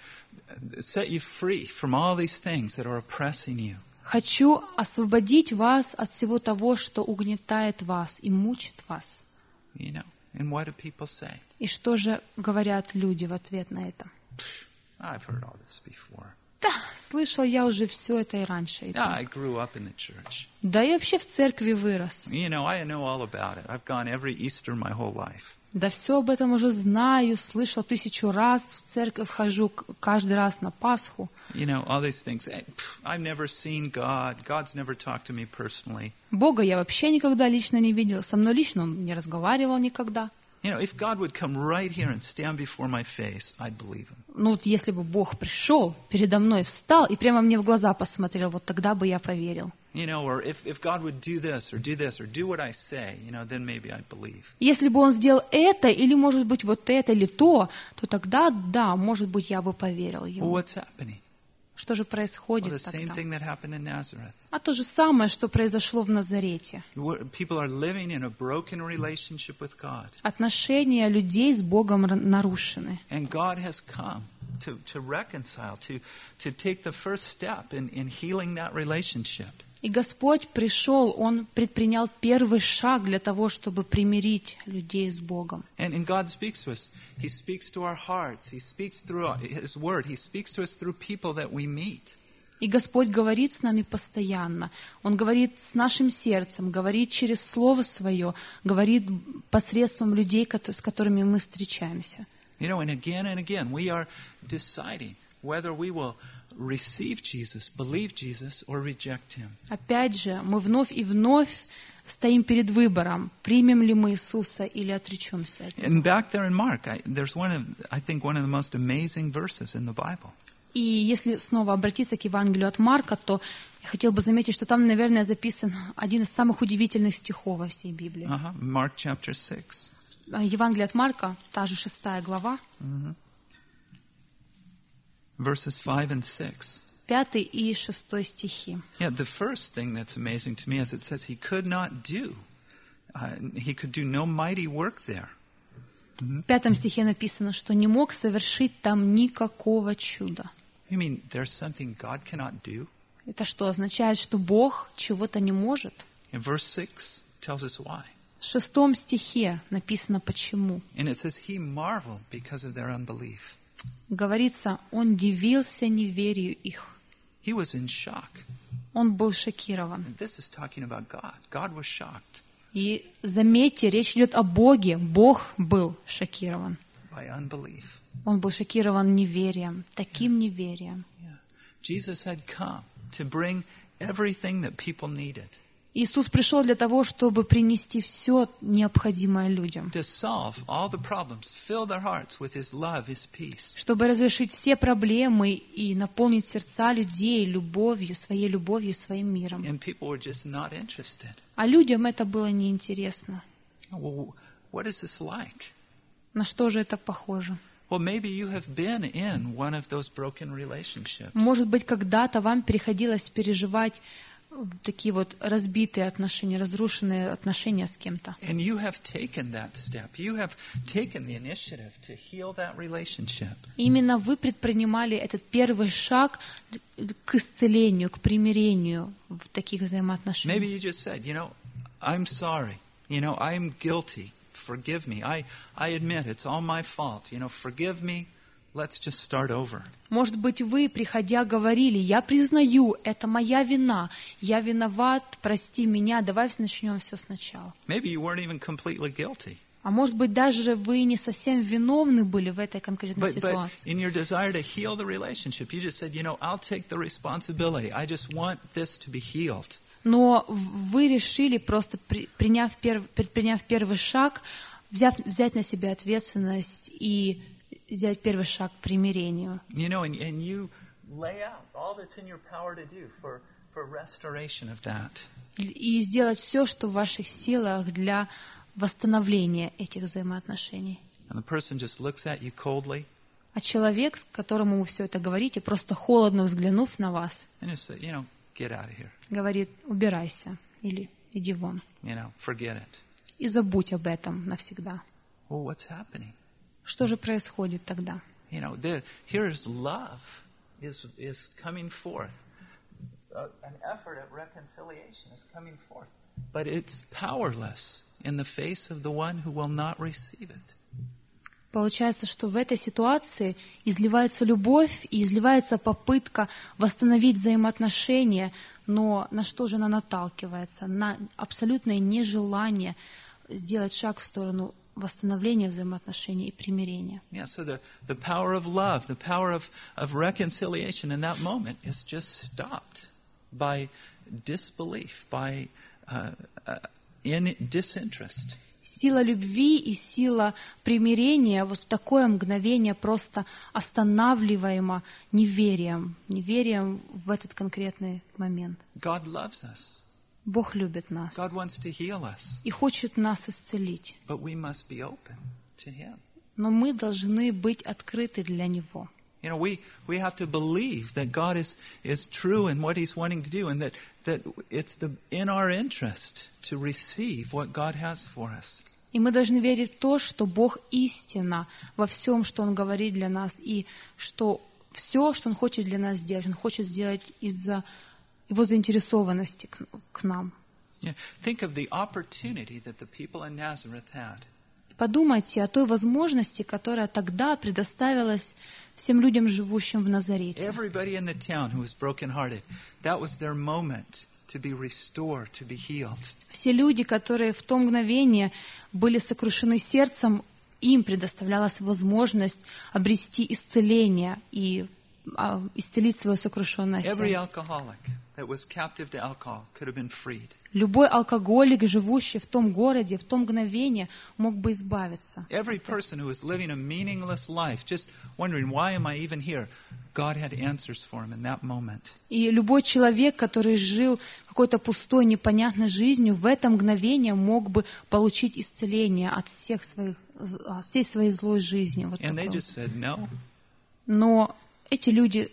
set you free from all these things that are oppressing you. Хочу освободить вас от всего того, что угнетает вас и мучит вас. You know, and what do people say? И что же говорят люди в ответ на это? I've heard all this before. Да, слышал я уже все это и раньше. И Yeah, то. I grew up in the church. Да, я вообще в церкви вырос. You know, I know all about it. I've gone every Easter my whole life. Да все об этом уже знаю, слышал 1000 раз, в церковь хожу каждый раз на Пасху. You know, all these things. I've never seen God. God's never talked to me personally. Бога я вообще никогда лично не видел, со мной лично он не разговаривал никогда. You know, if God would come right here and stand before my face, I'd believe him. Ну вот если бы Бог пришел, передо мной встал и прямо мне в глаза посмотрел, вот тогда бы я поверил. You know, or if God would do this or do what I say, you know, then maybe I'd believe. Если бы он сделал это, или, может быть, вот это, или то тогда, да, может быть, я бы поверил Well, ему. what's happening? Что же Well, the происходит same тогда? thing that happened in Nazareth. А то же самое, что произошло в Назарете. People are living in a broken relationship with God. Отношения людей с Богом нарушены. And God has come to reconcile, to take the first step in healing that relationship. И Господь пришел, Он предпринял первый шаг для того, чтобы примирить людей с Богом. And God speaks to us. He speaks to our hearts. He speaks through His Word. He speaks to us through people that we meet. И Господь говорит с нами постоянно. Он говорит с нашим сердцем, говорит через Слово Свое, говорит посредством людей, с которыми мы встречаемся. You know, and again, we are deciding whether we will receive Jesus, believe Jesus, or reject Him. Опять же, мы вновь и вновь стоим перед выбором, примем ли мы Иисуса или отречемся от Него. And back there in Mark, there's one of the most amazing verses in the Bible. И если снова обратиться к Евангелию от Марка, то я хотел бы заметить, что там, наверное, записан один из самых удивительных стихов во всей Библии. Mark chapter 6. Евангелие от Марка, та же 6 глава, Verses 5 and 6. 5 и 6 стихи. Yeah, the first thing that's amazing to me is it says he could do no mighty work there. В 5 стихе написано, что не мог совершить там никакого чуда. You mean there's something God cannot do? Это что, означает, что Бог чего-то не может? And verse 6 tells us why. В 6 стихе написано почему. And it says he marveled because of their unbelief. Говорится, он дивился неверию их. He was in shock. Он был шокирован. And this is talking about God. God was shocked И заметьте, речь идет о Боге. Бог был шокирован. by unbelief. Он был шокирован неверием, таким неверием. Yeah. Jesus had come to bring everything that people needed. Иисус пришел для того, чтобы принести все необходимое людям, To solve all the problems, fill their hearts with His love, His peace. чтобы разрешить все проблемы и наполнить сердца людей любовью, своим миром. And people were just not interested. А людям это было неинтересно. Well, what is this like? На что же это похоже? Well, maybe you have been in one of those broken relationships. Может быть, когда-то вам приходилось переживать такие вот разбитые отношения, разрушенные отношения с кем-то. And you have taken that step. You have taken the initiative to heal that relationship. И именно вы предпринимали этот первый шаг к исцелению, к примирению в таких взаимоотношениях. Maybe you just said, I'm sorry. I'm guilty. Forgive me. I admit it's all my fault. Forgive me. Let's just start over. Может быть, вы, приходя, говорили, я признаю, это моя вина, я виноват, прости меня, давай начнем все сначала. Maybe you weren't even completely guilty. А может быть, даже вы не совсем виновны были в этой конкретной But ситуации. in your desire to heal the relationship, you just said, I'll take the responsibility. I just want this to be healed. Но вы решили, просто предприняв первый шаг, взять на себя ответственность и сделать первый шаг к примирению. And you lay out all that's in your power to do for restoration of that. И сделать все, что в ваших силах для восстановления этих взаимоотношений. And the person just looks at you coldly. А человек, с которому вы все это говорите, просто холодно взглянув на вас, And just say, get out of here. говорит, убирайся или иди вон. Forget it. И забудь об этом навсегда. Well, what's happening? Что же происходит тогда? Here's love is coming forth. An effort at reconciliation is coming forth. But it's powerless in the face of the one who will not receive it. Получается, что в этой ситуации изливается любовь и изливается попытка восстановить взаимоотношения, но на что же она наталкивается? На абсолютное нежелание сделать шаг в сторону восстановления взаимоотношений и примирения. Yeah, so the power of love, the power of reconciliation in that moment is just stopped by disbelief, by disinterest. Сила любви и сила примирения вот в такое мгновение просто останавливаема неверием в этот конкретный момент. God loves us. Бог любит нас God wants to heal us. и хочет нас исцелить. But we must be open to Him. Но мы должны быть открыты для Него. You know, we have to believe that God is true in what He's wanting to do, and that it's in our interest to receive what God has for us. И мы должны верить в то, что Бог истина во всем, что Он говорит для нас, и что все, что Он хочет для нас сделать, Он хочет сделать из-за Его заинтересованности к нам. Yeah. Think of the opportunity that the people in Nazareth had. Подумайте о той возможности, которая тогда предоставилась всем людям, живущим в Назарете. Everybody in the town who was brokenhearted, that was their moment to be restored, to be healed. Все люди, которые в то мгновение были сокрушены сердцем, им предоставлялась возможность обрести исцеление и исцелить свое сокрушенное Every сердце. alcoholic that was captive to alcohol could have been freed. Любой алкоголик, живущий в том городе, в то мгновение, мог бы избавиться. Every person who was living a meaningless life, just wondering, why am I even here? God had answers for him in that moment. И любой человек, который жил какой-то пустой, непонятной жизнью, в это мгновение мог бы получить исцеление от всей своей злой жизни. Вот And they такое. just said no. Но эти люди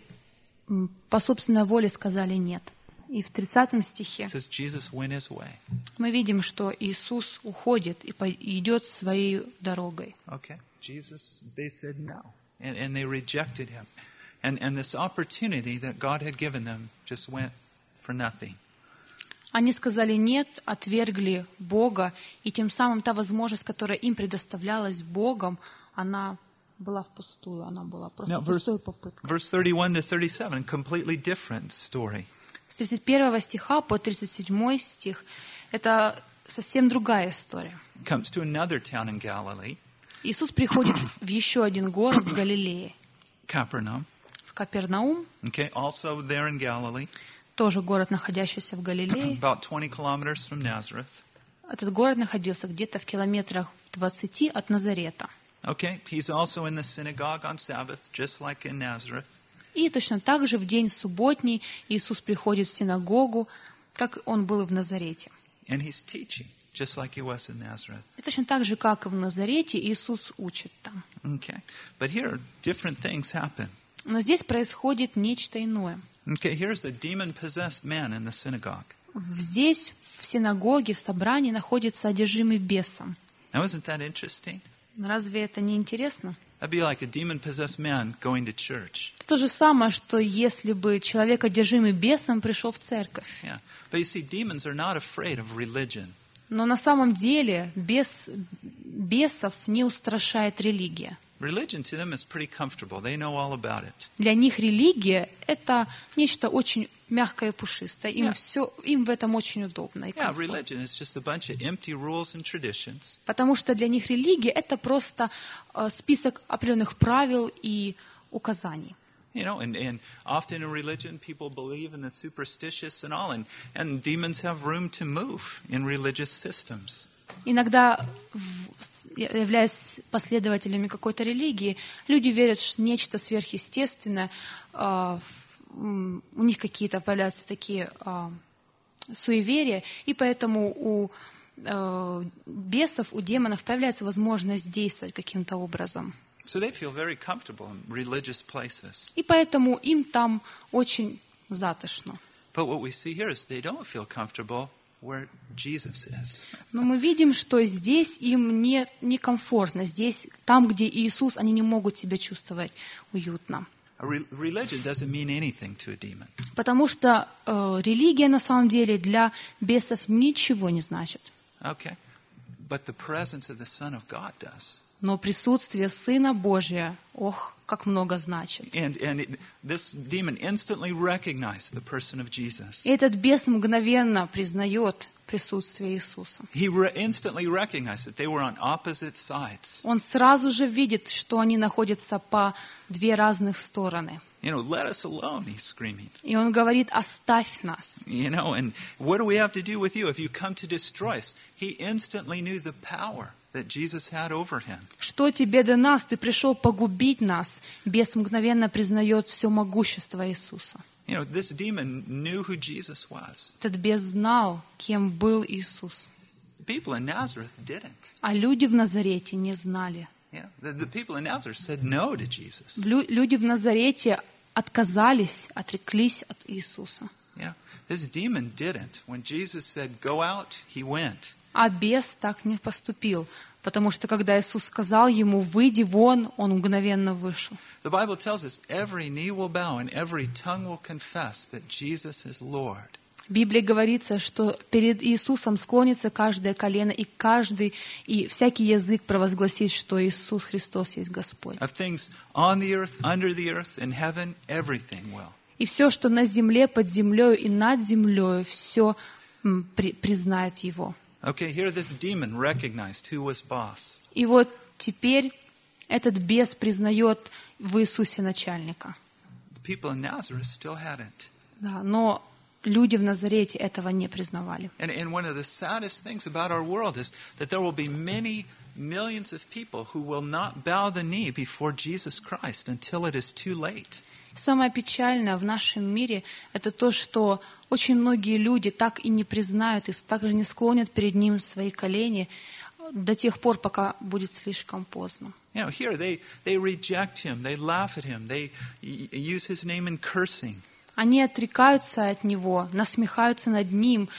по собственной воле сказали нет. И в 30 стихе It says Jesus went his way. мы видим, что Иисус уходит и идет своей дорогой. Okay. Jesus, they said no. And they rejected him. And this opportunity that God had given them just went for nothing. Они сказали нет, отвергли Бога, и тем самым та возможность, которая им предоставлялась Богом, она была впустую, она была просто Now, пустой попыткой. verse 31 to 37, completely different story. С 31 стиха по 37 стих это совсем другая история. Comes to another town in Galilee, Иисус приходит в еще один город в Галилее, Capernaum. в Капернаум, Okay, also there in Galilee, тоже город, находящийся в Галилее. about 20 kilometers from Nazareth. Этот город находился где-то в километрах 20 от Назарета. Okay, he's also in the synagogue on Sabbath, just like in Nazareth. И точно так же в день субботний Иисус приходит в синагогу, как он был и в Назарете. And he's teaching, just like he was in Nazareth. И точно так же, как и в Назарете, Иисус учит там. Okay, but here different things happen. Но здесь происходит нечто иное. Okay, here's a demon-possessed man in the synagogue. Здесь, в синагоге, в собрании, находится одержимый бесом. Now, isn't that interesting? Разве это не интересно? That'd be like a demon-possessed man going to church. Это то же самое, что если бы человек, одержимый бесом, пришел в церковь. Yeah, but you see, demons are not afraid of religion. Но на самом деле бесов не устрашает религия. Religion to them is pretty comfortable. They know all about it. Для них религия — это нечто очень мягкое и пушистое. Им в этом очень удобно и Yeah, комфортно. religion is just a bunch of empty rules and traditions. Потому что для них религия — это просто список определенных правил и указаний. You know, and often in religion, people believe in the superstitious and all, and demons have room to move in religious systems. Иногда, являясь последователями какой-то религии, люди верят в нечто сверхъестественное, у них какие-то появляются такие суеверия, и поэтому у бесов, у демонов появляется возможность действовать каким-то образом. So they feel very comfortable in religious places. И поэтому им там очень затишно. But what we see here is they don't feel comfortable where Jesus is. Но мы видим, что здесь им некомфортно. Здесь, там, где Иисус, они не могут себя чувствовать уютно. Religion doesn't mean anything to a demon. Потому что религия на самом деле для бесов ничего не значит. Okay. But the presence of the Son of God does. Но присутствие Сына Божия, как много значит. And this demon instantly recognized the person of Jesus. И этот бес мгновенно признает присутствие Иисуса. He instantly recognized that they were on opposite sides. Он сразу же видит, что они находятся по две разных стороны. You know, let us alone, he's screaming. И он говорит: оставь нас. You know, and what do we have to do with you if you come to destroy us? He instantly knew the power that Jesus had over him. Что тебе до нас? Ты пришел погубить нас. Бес мгновенно признает все могущество Иисуса. You know, this demon knew who Jesus was. Этот бес знал, кем был Иисус. People in Nazareth didn't. А люди в Назарете не знали. Yeah, the people in Nazareth said no to Jesus. Люди в Назарете отказались, отреклись от Иисуса. Yeah, this demon didn't. When Jesus said go out, he went. А бес так не поступил, потому что когда Иисус сказал ему «выйди вон», он мгновенно вышел. The Bible tells us every knee will bow and every tongue will confess that Jesus is Lord. В Библии говорится, что перед Иисусом склонится каждое колено, и всякий язык провозгласит, что Иисус Христос есть Господь. Of things on the earth, under the earth, in heaven, everything will. И все, что на земле, под землей и над землей, все признает Его. Okay, here this demon recognized who was boss. И вот теперь этот бес признает в Иисусе начальника. The people in Nazareth still hadn't. Да, но люди в Назарете этого не признавали. And one of the saddest things about our world is that there will be many millions of people who will not bow the knee before Jesus Christ until it is too late. Самое печальное в нашем мире – это то, что очень многие люди так и не признают, и так и не склонят перед Ним свои колени до тех пор, пока будет слишком поздно. You know, here they reject him, they laugh at him, they use his name in cursing. Они отрекаются от Него, насмехаются над Ним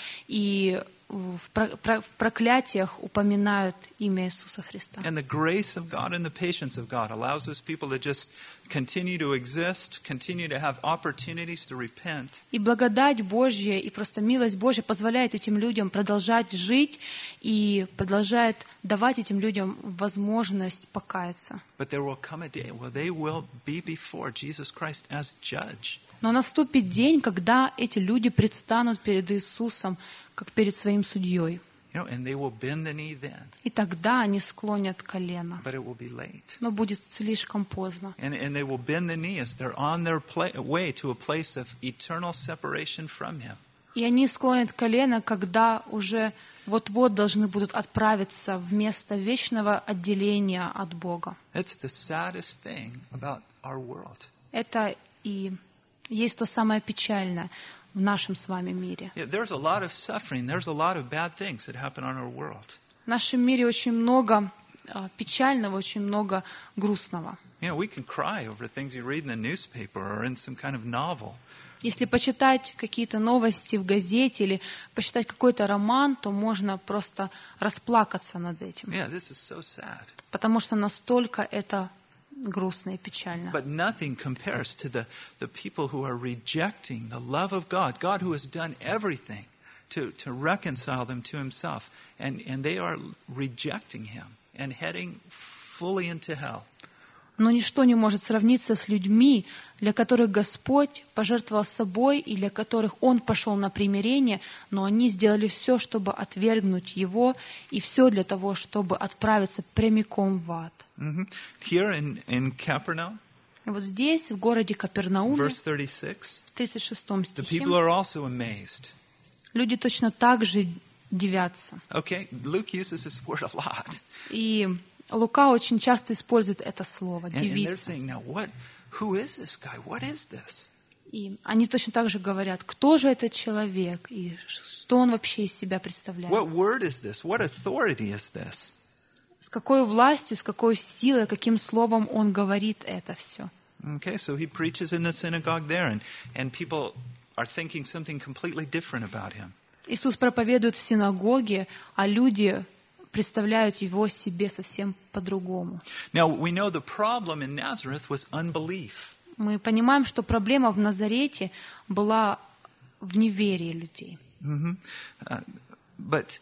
и в проклятиях упоминают имя Иисуса Христа. And the grace of God and the patience of God allows those people to just continue to exist, continue to have opportunities to repent. И благодать Божья, и просто милость Божья позволяет этим людям продолжать жить и продолжает давать этим людям возможность покаяться. But there will come a day where they will be before Jesus Christ as judge. Но наступит день, когда эти люди предстанут перед Иисусом, как перед своим судьей. You know, and they will bend the knee then, И тогда они склонят колено. but it will be late. Но будет слишком поздно. And they will bend the knee as they're on their way to a place of eternal separation from Him. И они склонят колено, когда уже вот-вот должны будут отправиться в место вечного отделения от Бога. That's the saddest thing about our world. Это и есть то самое печальное в нашем с вами мире. Yeah, there's a lot of suffering. There's a lot of bad things that happen on our world. В нашем мире очень много печального, очень много грустного. You know, we can cry over things you read in the newspaper or in some kind of novel. Если почитать какие-то новости в газете или почитать какой-то роман, то можно просто расплакаться над этим. Yeah, this is so sad. Потому что настолько это грустно и печально. But nothing compares to the people who are rejecting the love of God, God who has done everything to reconcile them to Himself, and they are rejecting Him and heading fully into hell. Но ничто не может сравниться с людьми, для которых Господь пожертвовал собой и для которых Он пошел на примирение, но они сделали все, чтобы отвергнуть Его, и все для того, чтобы отправиться прямиком в ад. Mm-hmm. Here in Capernaum, И вот здесь, в городе Капернауме, verse 36, в 36 the стихе, people are also amazed. люди точно так же дивятся. Okay, Luke uses this word a lot. И Лука очень часто использует это слово And they're «дивиться». saying, now who is this guy? What is this? И они точно так же говорят, кто же этот человек и что он вообще из себя представляет. What word is this? What authority is this? С какой властью, с какой силой, каким словом он говорит это все. Okay, so he preaches in the synagogue there, and people are thinking something completely different about him. Иисус проповедует в синагоге, а люди представляют его себе совсем по-другому. Now, we know the problem in Nazareth was unbelief. Мы понимаем, что проблема в Назарете была в неверии людей. Mm-hmm. But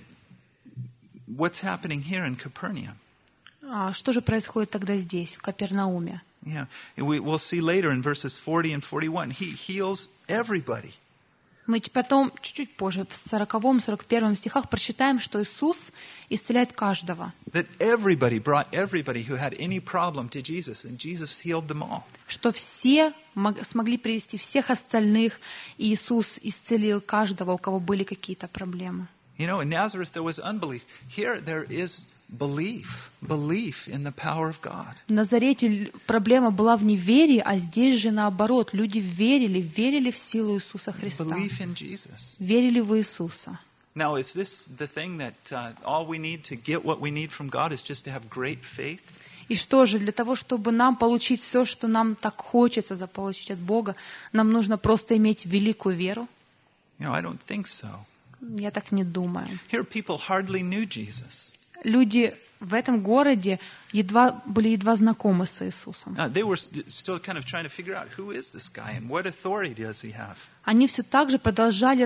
what's happening here in Capernaum? А что же происходит тогда здесь, в Капернауме? Yeah, we'll see later in verses 40 and 41. He heals everybody. Мы потом, чуть-чуть позже, в 40-41 стихах прочитаем, что Иисус исцеляет каждого. That everybody brought everybody who had any problem to Jesus, and Jesus healed them all. Что все смогли привести всех остальных, и Иисус исцелил каждого, у кого были какие-то проблемы. You know, in Nazareth there was unbelief. Here there is belief in the power of God. В Назарете проблема была в неверии, а здесь же наоборот. Люди верили в силу Иисуса Христа. Belief in Jesus. Верили в Иисуса. Now, is this the thing that all we need to get what we need from God is just to have great faith? И что же, для того, чтобы нам получить все, что нам так хочется заполучить от Бога, нам нужно просто иметь великую веру? I don't think so. Я так не думаю. Here people hardly knew Jesus. Люди в этом городе были едва знакомы с Иисусом. They were still kind of trying to figure out who is this guy and what authority does he have. Они все так же продолжали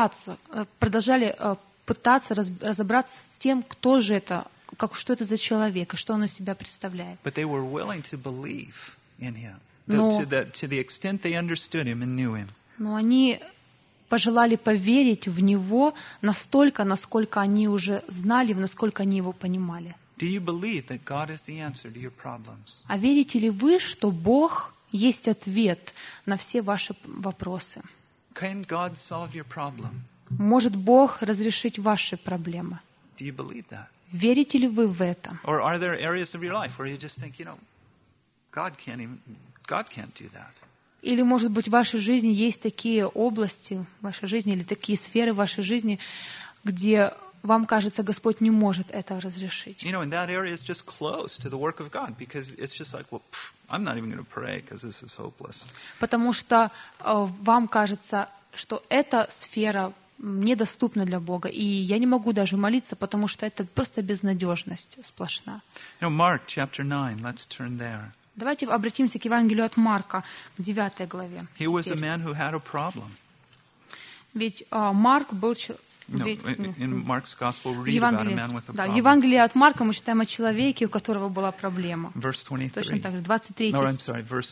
пытаться разобраться с тем, кто же это, что это за человек и что он из себя представляет. But they were willing to believe in him Но to the extent they understood him and knew him. они пожелали поверить в Него настолько, насколько они уже знали, насколько они Его понимали. Do you believe that God is the answer to your problems? А верите ли вы, что Бог есть ответ на все ваши вопросы? Can God solve your problem? Может Бог разрешить ваши проблемы? Do you believe that? Верите ли вы в это? Or are there areas of your life where you just think, God can't do that? Или, может быть, в вашей жизни есть такие области в вашей жизни или такие сферы в вашей жизни, где вам кажется, Господь не может этого разрешить. And that area is just close to the work of God because it's just like, I'm not even going to pray because this is hopeless. Потому что вам кажется, что эта сфера недоступна для Бога, и я не могу даже молиться, потому что это просто безнадежность сплошная. Mark chapter 9, let's turn there. Давайте обратимся к Евангелию от Марка, к 9 главе. He was a man who had a problem. Ведь Марк был... In Mark's gospel, we read about a man with a problem. В Евангелии от Марка мы читаем о человеке, у которого была проблема. Verse 23. Точно так же, 23 No, I'm sorry, verse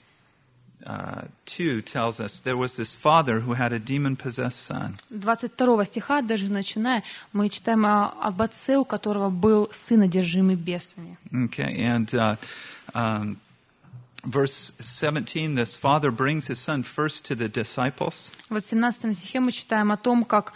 22 tells us there was this father who had a demon-possessed son. 22 стиха, даже начиная, мы читаем об отце, у которого был сын, одержимый бесами. Okay, and verse 17, this father brings his son first to the disciples. В 17 стихе мы читаем о том, как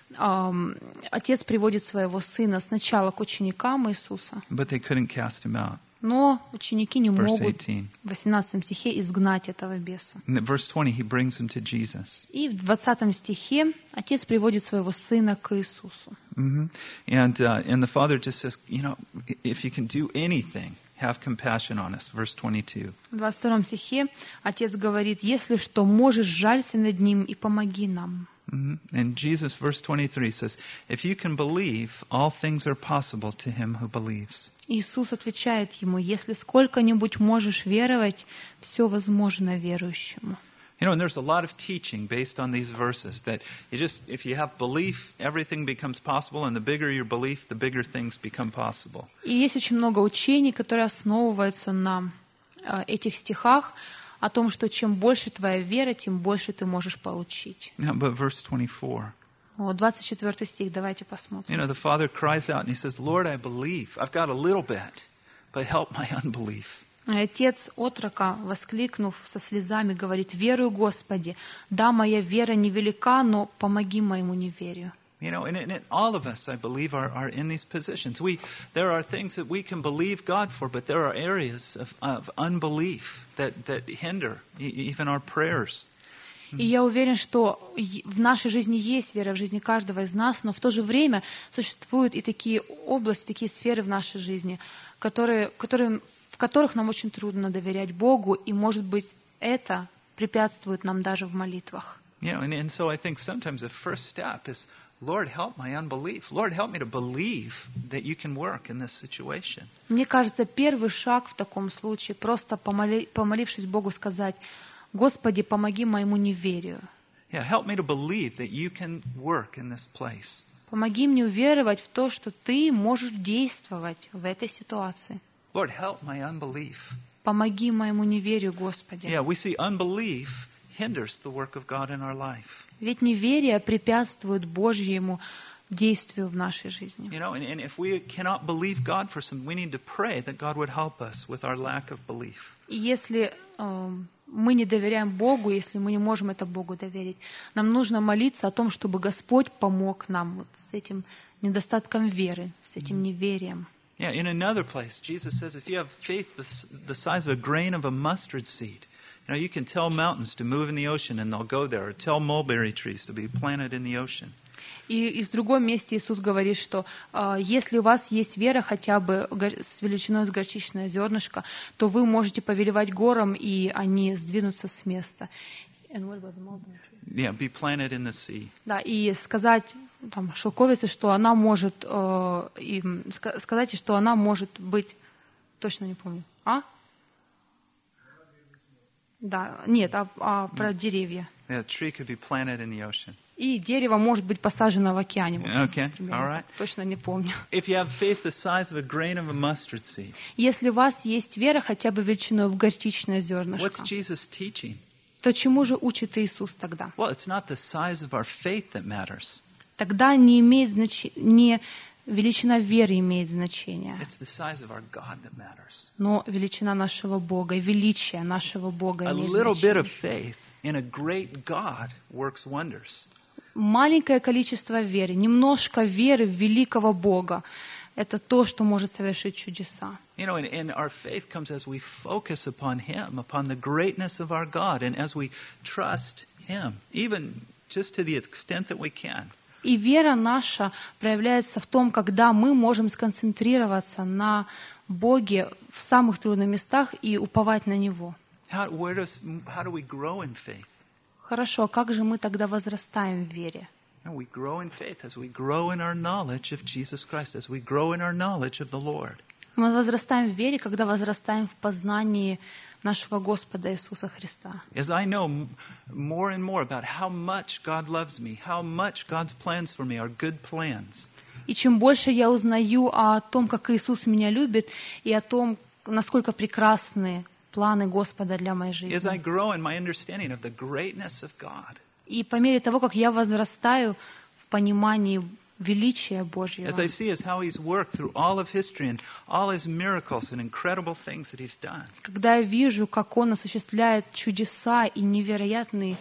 отец приводит своего сына сначала к ученикам Иисуса, But they couldn't cast him out. но ученики не Verse могут 18. в 18 стихе изгнать этого беса. In verse 20, he brings him to Jesus. И в 20 стихе отец приводит своего сына к Иисусу. Mm-hmm. And the father just says, if you can do anything, have compassion on us. Verse 22. В 22 стихе отец говорит: «Если что, можешь, жалься над ним и помоги нам». Mm-hmm. And Jesus, verse 23 says, if you can believe, all things are possible to him who believes. Иисус отвечает ему: «Если сколько-нибудь можешь веровать, все возможно верующему». And there's a lot of teaching based on these verses that if you have belief, everything becomes possible, and the bigger your belief, the bigger things become possible. И есть очень много учений, которые основываются на этих стихах, о том, что чем больше твоя вера, тем больше ты можешь получить. Yeah, but verse 24. 24 стих, давайте посмотрим. The father cries out and he says, Lord, I believe. I've got a little bit, but help my unbelief. Отец отрока, воскликнув со слезами, говорит: «Верую, Господи, да, моя вера невелика, но помоги моему неверию». And all of us, I believe, are in these positions. There are things that we can believe God for, but there are areas of unbelief that hinder even our prayers. И я уверен, что в нашей жизни есть вера, в жизни каждого из нас, но в то же время существуют и такие области, такие сферы в нашей жизни, в которых нам очень трудно доверять Богу, и, может быть, это препятствует нам даже в молитвах. And so I think sometimes the first step is, Lord, help my unbelief. Lord, help me to believe that you can work in this situation. Мне кажется, первый шаг в таком случае, просто помолившись Богу, сказать: «Господи, помоги моему неверию». Help me to believe that you can work in this place. Помоги мне уверовать в то, что Ты можешь действовать в этой ситуации. Lord, help my unbelief. Помоги моему неверию, Господи. We see unbelief hinders the work of God in our life. Ведь неверие препятствует Божьему действию в нашей жизни. And if we cannot believe God for something, we need to pray that God would help us with our lack of belief. И если мы не доверяем Богу, если мы не можем это Богу доверить, нам нужно молиться о том, чтобы Господь помог нам с этим недостатком веры, с этим неверием. In another place, Jesus says, if you have faith the size of a grain of a mustard seed, you can tell mountains to move in the ocean and they'll go there, or tell mulberry trees to be planted in the ocean. И в другом месте Иисус говорит, что если у вас есть вера хотя бы с величиной с горчичное зернышко, то вы можете повелевать горам, и они сдвинутся с места. Yeah, be planted in the sea. Да, и сказать там, шелковице, что она может, сказать, что она может быть, точно не помню, Да, нет, про деревья. Yeah, a tree could be planted in the ocean. И дерево может быть посажено в океане. Okay, all right. Точно не помню. If you have faith the size of a grain of a mustard seed, Если у вас есть вера хотя бы величиной в горчичное what's зернышко, Jesus teaching? то чему же учит Иисус тогда? Well, it's not the size of our faith that matters. Тогда не имеет не величина веры имеет значение, It's the size of our God that matters. но величина нашего Бога, величие нашего Бога A имеет little bit of значение. faith in a great God works wonders. Маленькое количество веры, немножко веры в великого Бога, это то, что может совершить чудеса. You know, and our faith comes as we focus upon Him, upon the greatness of our God, and as we trust Him, even just to the extent that we can. И вера наша проявляется в том, когда мы можем сконцентрироваться на Боге в самых трудных местах и уповать на Него. How do we grow in faith? Хорошо, а как же мы тогда возрастаем в вере? And we grow in faith as we grow in our knowledge of Jesus Christ, as we grow in our knowledge of the Lord. Мы возрастаем в вере, когда возрастаем в познании нашего Господа Иисуса Христа. As I know more and more about how much God loves me, how much God's plans for me are good plans. И чем больше я узнаю о том, как Иисус меня любит, и о том, насколько прекрасны планы Господа для моей жизни. As I grow in my understanding of the greatness of God. И по мере того, как я возрастаю в понимании величия Божьего, As I see as how He's worked through all of history and all His miracles and incredible things that He's done. когда я вижу, как Он осуществляет чудеса и невероятное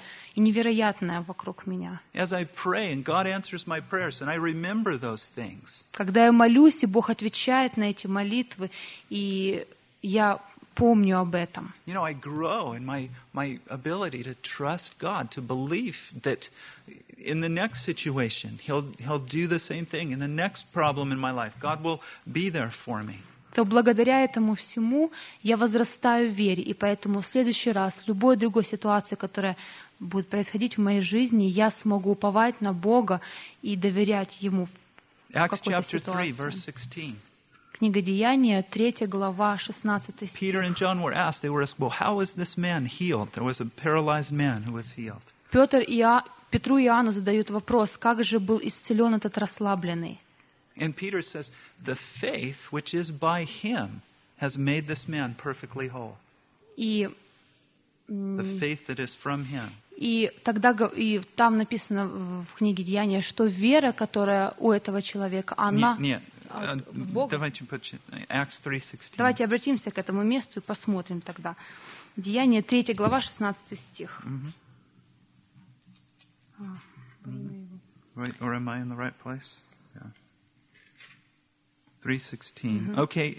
вокруг меня, As I pray and God answers my prayers and I remember those things. когда я молюсь, и Бог отвечает на эти молитвы, и я помню об этом. You know, I grow in my ability to trust God, to believe that in the next situation, He'll do the same thing. In the next problem in my life, God will be there for me. То благодаря этому всему я возрастаю в вере, и поэтому в следующий раз, в любой другой ситуации, которая будет происходить в моей жизни, я смогу уповать на Бога и доверять Ему в Acts какой-то chapter 3, ситуации. verse 16. Книга Деяния, 3 глава, 16 стих. Peter and John were asked, they were asked, well, how was this man healed? There was a paralyzed man who was healed. Петру и Иоанну задают вопрос, как же был исцелен этот расслабленный? And Peter says, the faith which is by him has made this man perfectly whole. И The faith that is from him. И там написано в книге Деяния, что вера, которая у этого человека, она... Нет, Бог. давайте Acts 3:16. Давайте обратимся к этому месту и посмотрим тогда. Деяние 3 глава, 16 стих. Right, or am I in the right place? Yeah. 3:16. Okay,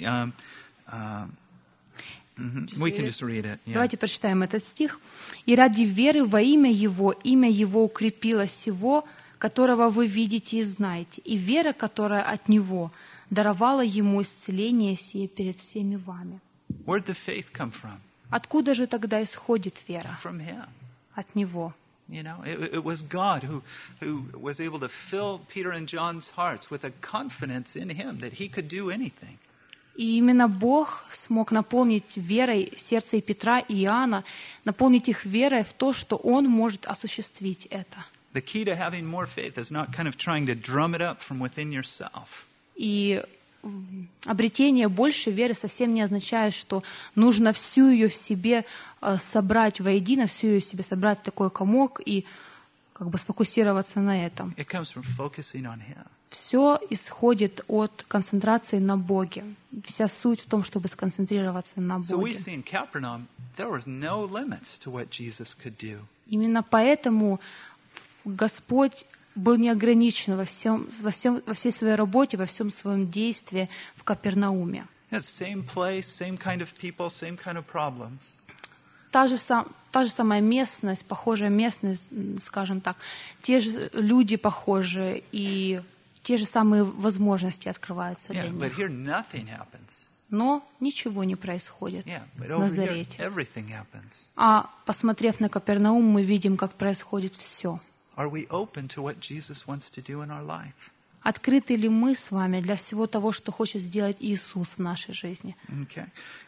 we can just read it. Yeah. Давайте прочитаем этот стих. «И ради веры во имя Его укрепило сего, которого вы видите и знаете, и вера, которая от Него, даровала Ему исцеление сие перед всеми вами». Where did the faith come from? Откуда же тогда исходит вера? From Him. От Него. You know, it was God who was able to fill Peter and John's hearts with a confidence in Him that He could do anything. И именно Бог смог наполнить верой сердце Петра и Иоанна, наполнить их верой в то, что Он может осуществить это. The key to having more faith is not kind of trying to drum it up from within yourself. И обретение большей веры совсем не означает, что нужно всю ее в себе собрать воедино, всю ее в себе собрать в такой комок и как бы сфокусироваться на этом. It comes from focusing on Him. Все исходит от концентрации на Боге. Вся суть в том, чтобы сконцентрироваться на So we Боге. see in Capernaum, there was no limits to what Jesus could do. Именно поэтому Господь был неограничен во всей своей работе, во всем своем действии в Капернауме. It's same place, same kind of people, same kind of problems. та же самая местность, похожая местность, скажем так, те же люди похожие, и те же самые возможности открываются для Yeah, but них. here nothing happens. Но ничего не происходит Yeah, but в over here Назарете. everything happens. А посмотрев на Капернаум, мы видим, как происходит все. Are we open to what Jesus wants to do in our life? Открыты ли мы с вами для всего того, что хочет сделать Иисус в нашей жизни? Okay.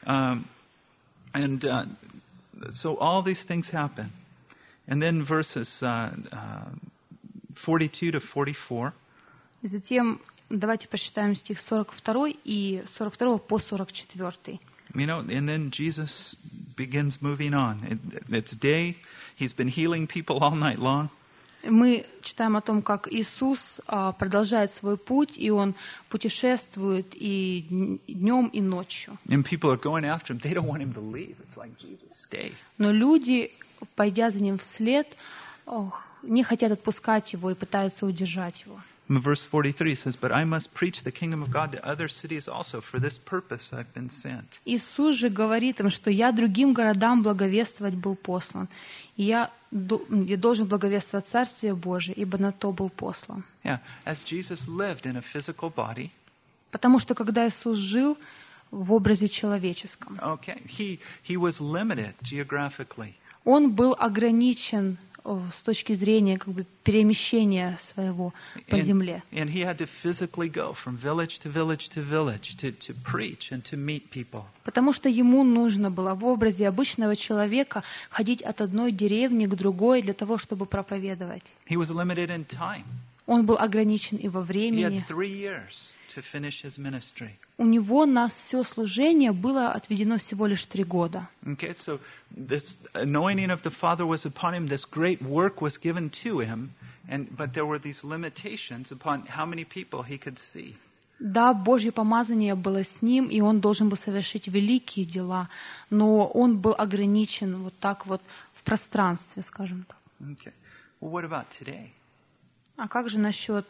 So all these things happen. And then verses 42 to 44. И затем давайте посчитаем стих 42 и 42 по 44. You know, and then Jesus begins moving on. It's day. He's been healing people all night long. Мы читаем о том, как Иисус продолжает свой путь, и Он путешествует и днем, и ночью. And people are going after him. They don't want him to leave. It's like, Jesus, stay. Но люди, пойдя за Ним вслед, не хотят отпускать Его и пытаются удержать Его. In verse 43 says, "But I must preach the kingdom of God to other cities also. For this purpose I've been sent." Иисус же говорит им, что «Я другим городам благовествовать был послан, и я должен благовествовать Царствие Божие, ибо на то был послан». Yeah, as Jesus lived in a physical body, Потому что когда Иисус жил в образе человеческом, okay, he was limited geographically. Он был ограничен с точки зрения перемещения своего по земле. And he had to physically go from village to village to village to preach and to meet people. Потому что ему нужно было в образе обычного человека ходить от одной деревни к другой для того, чтобы проповедовать. He was limited in time. Он был ограничен и во He времени. had 3 years to finish his ministry. У него на все служение было отведено всего лишь 3 года. Okay, so this anointing of the Father was upon him. This great work was given to him, but there were these limitations upon how many people he could see. Да, Божье помазание было с ним, и он должен был совершить великие дела, но он был ограничен вот так вот в пространстве, скажем так. Okay. Well, what about today? А как же насчет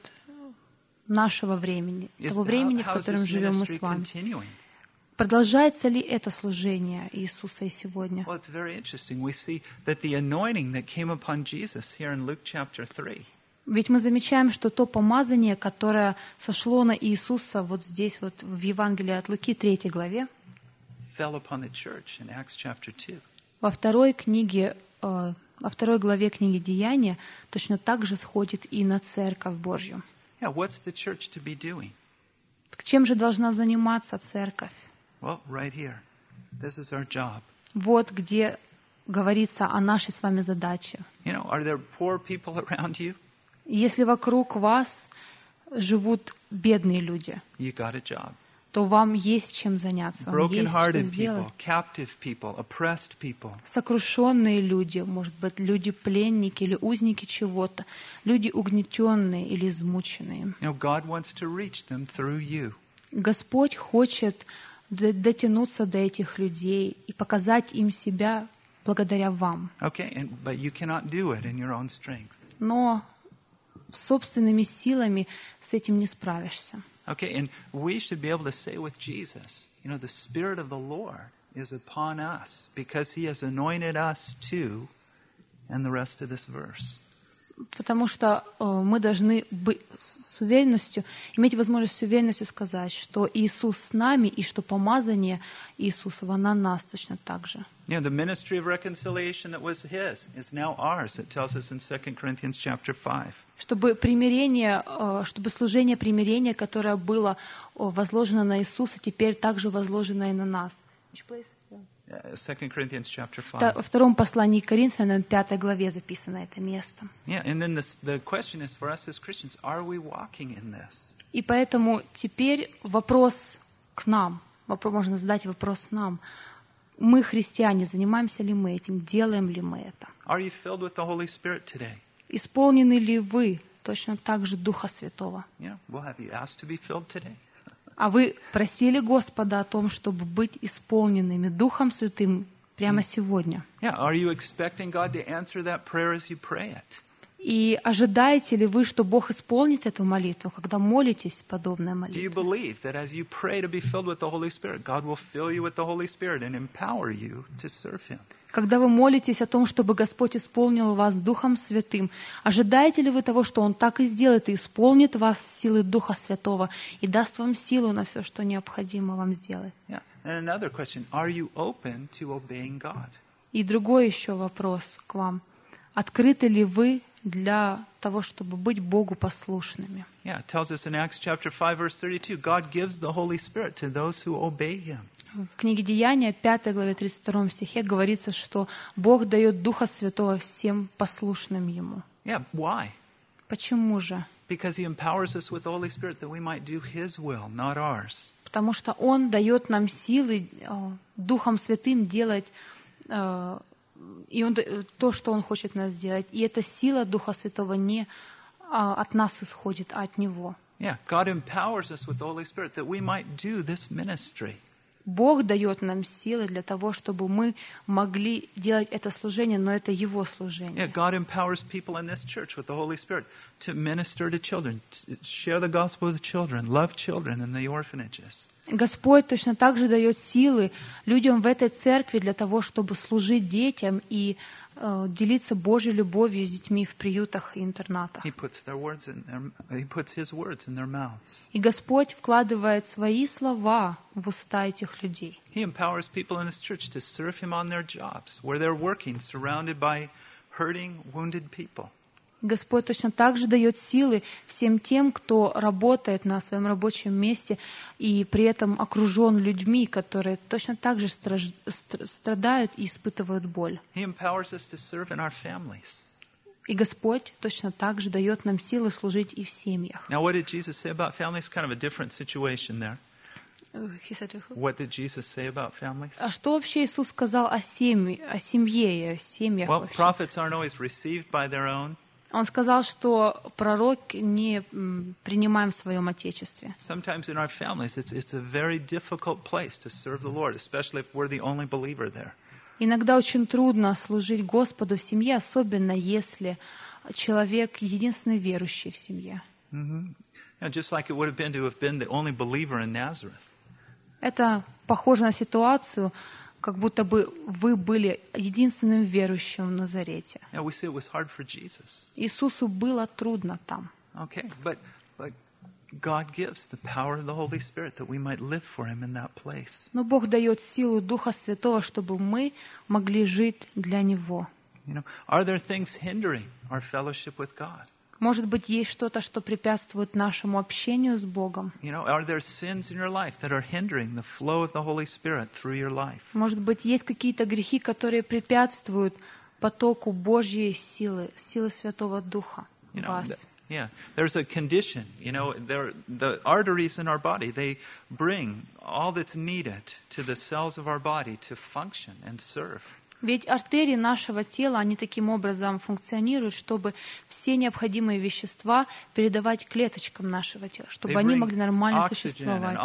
нашего времени, того времени, в How is котором this живем мы ministry с вами? continuing? Продолжается ли это служение Иисуса и сегодня? Well, it's very interesting. We see that the anointing that came upon Jesus here in Luke chapter 3 Ведь мы замечаем, что то помазание, которое сошло на Иисуса вот здесь, вот в Евангелии от Луки, 3 главе, fell upon the church in Acts chapter 2. во второй главе книги Деяния точно так же сходит и на Церковь Божью. Yeah, what's the church to be doing? Чем же должна заниматься Церковь? Well, right here. This is our job. Вот где говорится о нашей с вами задаче. You know, are there poor people around you? Если вокруг вас живут бедные люди, You got a job. то вам есть чем заняться, вам есть что Broken-hearted сделать. people, captive people, oppressed people. Сокрушенные люди, может быть, люди-пленники или узники чего-то, люди угнетенные или измученные. You know, God wants to reach them through you. Господь хочет дотянуться до этих людей и показать им себя благодаря вам. Okay, but you cannot do it in your own strength. Но собственными силами с этим не справишься. Okay, and we should be able to say with Jesus, you know, the Spirit of the Lord is upon us because He has anointed us too, and the rest of this verse. Потому что мы должны быть с уверенностью, иметь возможность с уверенностью сказать, что Иисус с нами и что помазание Иисусова на нас точно так же. You know, the ministry of reconciliation that was His is now ours. It tells us in 2 Corinthians chapter 5. Чтобы служение примирения, которое было возложено на Иисуса, теперь также возложено и на нас. 2 Corinthians chapter 5. Во втором послании к Коринфянам, 5 главе записано это место. Yeah, and then the question is for us as Christians, are we walking in this? И поэтому теперь вопрос к нам, можно задать вопрос нам. Мы, христиане, занимаемся ли мы этим, делаем ли мы это? Are you filled with the Holy Spirit today? Исполнены ли вы точно так же Духа Святого? Yeah, well, have you asked to be filled today? А вы просили Господа о том, чтобы быть исполненными Духом Святым прямо сегодня? Yeah, are you expecting God to answer that prayer as you pray it? И ожидаете ли вы, что Бог исполнит эту молитву, когда молитесь подобной Do you молитве? believe that as you pray to be filled with the Holy Spirit, God will fill you with the Holy Spirit and empower you to serve Him? Когда вы молитесь о том, чтобы Господь исполнил вас Духом Святым, ожидаете ли вы того, что Он так и сделает и исполнит вас силой Духа Святого и даст вам силу на все, что необходимо вам сделать? Yeah. And another question, are you open to obeying God? И другой еще вопрос к вам. Открыты ли вы для того, чтобы быть Богу послушными? Yeah, it tells us in Acts chapter 5, verse 32, God gives the Holy Spirit to those who obey Him. В книге Деяния, 5 главе 32 стихе говорится, что Бог дает Духа Святого всем послушным Ему. Yeah, why? Почему же? Because He empowers us with the Holy Spirit that we might do His will, not ours. Потому что Он дает нам силы Духом Святым делать и то, что Он хочет нас сделать. И эта сила Духа Святого не от нас исходит, а от Него. Yeah, God empowers us with the Holy Spirit that we might do this ministry. Бог дает нам силы для того, чтобы мы могли делать это служение, но это Его служение. Yeah, God empowers people in this church with the Holy Spirit to minister to children, to share the gospel with children, love children in the orphanages. Господь точно так же дает силы людям в этой церкви для того, чтобы служить детям и делиться Божьей любовью с детьми в приютах и интернатах. He puts His words in their mouths. И Господь вкладывает свои слова в уста этих людей. He empowers people in this church to serve Him on their jobs, where they're working, surrounded by hurting, wounded people. Господь точно так же дает силы всем тем, кто работает на своем рабочем месте и при этом окружен людьми, которые точно так же страдают и испытывают боль. He empowers us to serve in our families. И Господь точно так же дает нам силы служить и в семьях. Now, what did Jesus say about families? Kind of a different situation there. What did Jesus say about families? А что вообще Иисус сказал о семье и о семьях Well, вообще? prophets aren't always received by their own. Он сказал, что пророк не принимаем в своем Отечестве. Sometimes in our families, it's a very difficult place to serve the Lord, especially if we're the only believer there. Иногда очень трудно служить Господу в семье, особенно если человек единственный верующий в семье. Just like it would have been to have been the only believer in Nazareth. Это похоже на ситуацию, как будто бы вы были единственным верующим в Назарете. Yeah, we see it was hard for Jesus. Иисусу было трудно там. Okay, but God gives the power of the Holy Spirit that we might live for Him in that place. Но Бог дает силу Духа Святого, чтобы мы могли жить для Него. You know, are there things hindering our fellowship with God? Может быть, есть что-то, что препятствует нашему общению с Богом. You know, are there sins in your life that are hindering the flow of the Holy Spirit through your life? Может быть, есть какие-то грехи, которые препятствуют потоку Божьей силы, силы Святого Духа в You know, вас. yeah, there's a condition. You know, the arteries in our body, they bring all that's needed to the cells of our body to function and serve. Ведь артерии нашего тела, они таким образом функционируют, чтобы все необходимые вещества передавать клеточкам нашего тела, чтобы они могли нормально существовать.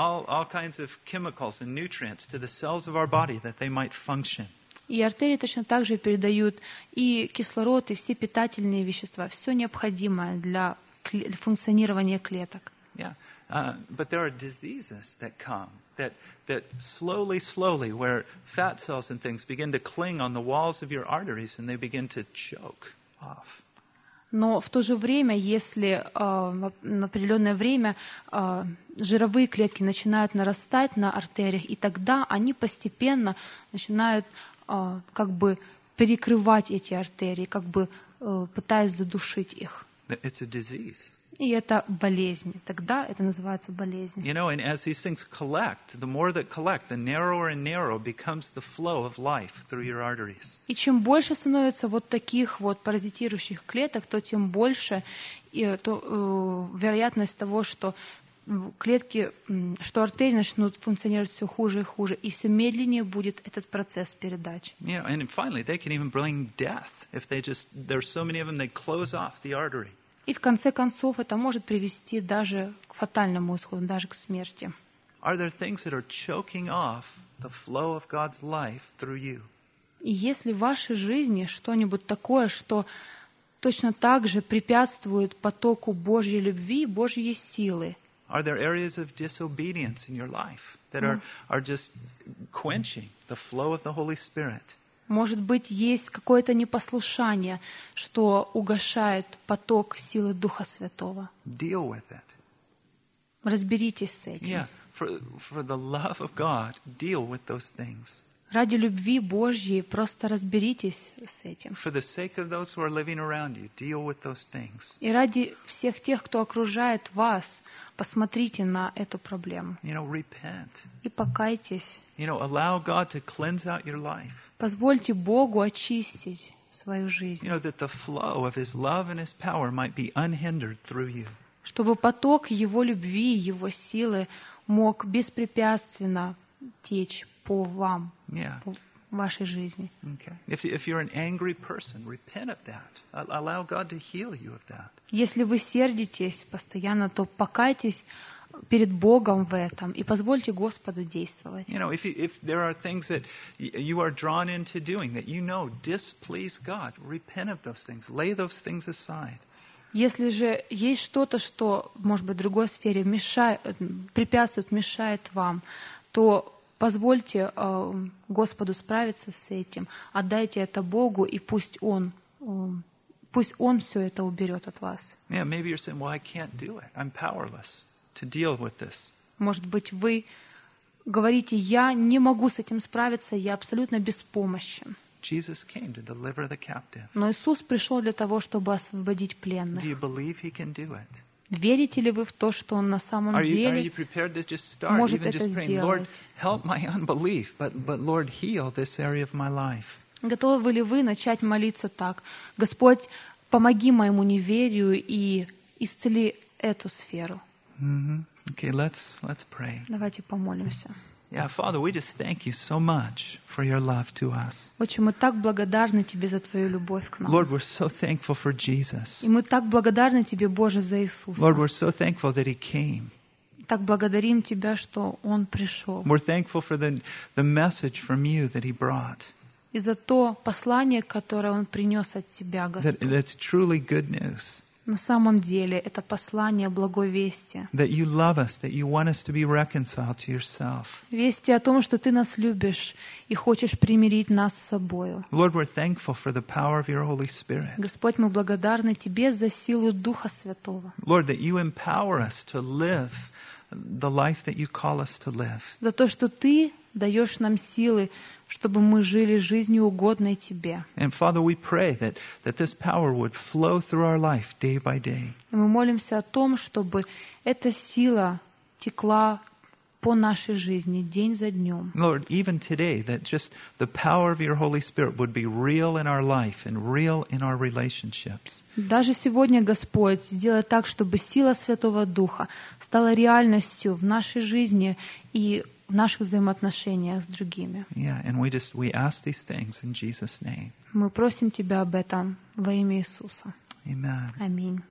И артерии точно так же передают и кислород, и все питательные вещества, все необходимое для функционирования клеток. But there are diseases that come that slowly, where fat cells and things begin to cling on the walls of your arteries and they begin to choke off. Но в то же время, если на определенное время жировые клетки начинают нарастать на артериях, и тогда они постепенно начинают как бы перекрывать эти артерии, как бы пытаясь задушить их. It's a disease. И это болезнь. Тогда это называется болезнь. You know, and as these things collect, the more that collect, the narrower and narrower becomes the flow of life through your arteries. И чем больше становится вот таких вот паразитирующих клеток, то тем больше вероятность того, что клетки, что артерии начнут функционировать все хуже и хуже, и все медленнее будет этот процесс передачи. You know, and finally, they can even bring death if there's so many of them, they close off the artery. И в конце концов это может привести даже к фатальному исходу, даже к смерти. Are there things that are choking off the flow of God's life through you? И если в вашей жизни что-нибудь такое, что точно так же препятствует потоку Божьей любви, Божьей силы, Are there areas of disobedience in your life that are just quenching the flow of the Holy Spirit? Может быть, есть какое-то непослушание, что угошает поток силы Духа Святого. Deal with it. Разберитесь с этим. Yeah, for the love of God, deal with those things. Ради любви Божьей просто разберитесь с этим. For the sake of those who are living around you, deal with those things. И ради всех тех, кто окружает вас, посмотрите на эту проблему. Repent. И покайтесь. Allow God to cleanse out your life. Позвольте Богу очистить свою жизнь. That the flow of His love and His power might be unhindered through you. Чтобы поток Его любви, Его силы мог беспрепятственно течь по вам, по вашей жизни. Okay. If you're an angry person, repent of that. Allow God to heal you of that. Если вы сердитесь постоянно, то покайтесь перед Богом в этом и позвольте Господу действовать. If there are things that you are drawn into doing that displease God, repent of those things. Lay those things aside. Если же есть что-то, что, может быть, в другой сфере препятствует, мешает вам, то позвольте Господу справиться с этим, отдайте это Богу, и пусть Он все это уберет от вас. Maybe you're saying, well, I can't do it. I'm powerless to deal with this. Может быть, вы говорите, я не могу с этим справиться, я абсолютно беспомощен. Jesus came to deliver the captive. Но Иисус пришел для того, чтобы освободить пленных. Do you believe He can do it? Верите ли вы в то, что Он на самом деле может это сделать? Готовы ли вы начать молиться так? Господь, помоги моему неверию и исцели эту сферу. Okay, let's pray. Давайте помолимся. Yeah, Father, we just thank you so much for your love to us. Отче, мы так благодарны Тебе за Твою любовь к нам. Lord, we're so thankful for Jesus. И мы так благодарны Тебе, Боже, за Иисуса. Lord, we're so thankful that He came. Так благодарим Тебя, что Он пришел. We're thankful for the message from you that He brought. И за то послание, которое Он принес от Тебя, Господь. That's truly good news. На самом деле это послание благой вести. That you love us, that you want us to be reconciled to yourself. Вести о том, что Ты нас любишь и хочешь примирить нас с собою. Lord, we're thankful for the power of your Holy Spirit. Господь, мы благодарны Тебе за силу Духа Святого. Lord, that you empower us to live the life that you call us to live. За то, что Ты даешь нам силы, чтобы мы жили жизнью угодной Тебе. And Father, we pray that this power would flow through our life day by day. И мы молимся о том, чтобы эта сила текла по нашей жизни день за днем. Lord, even today, that just the power of your Holy Spirit would be real in our life and real in our relationships. Даже сегодня, Господь, сделай так, чтобы сила Святого Духа стала реальностью в нашей жизни и в наших взаимоотношениях с другими. Yeah, and we ask these things in Jesus' name. Мы просим Тебя об этом во имя Иисуса. Amen. Аминь.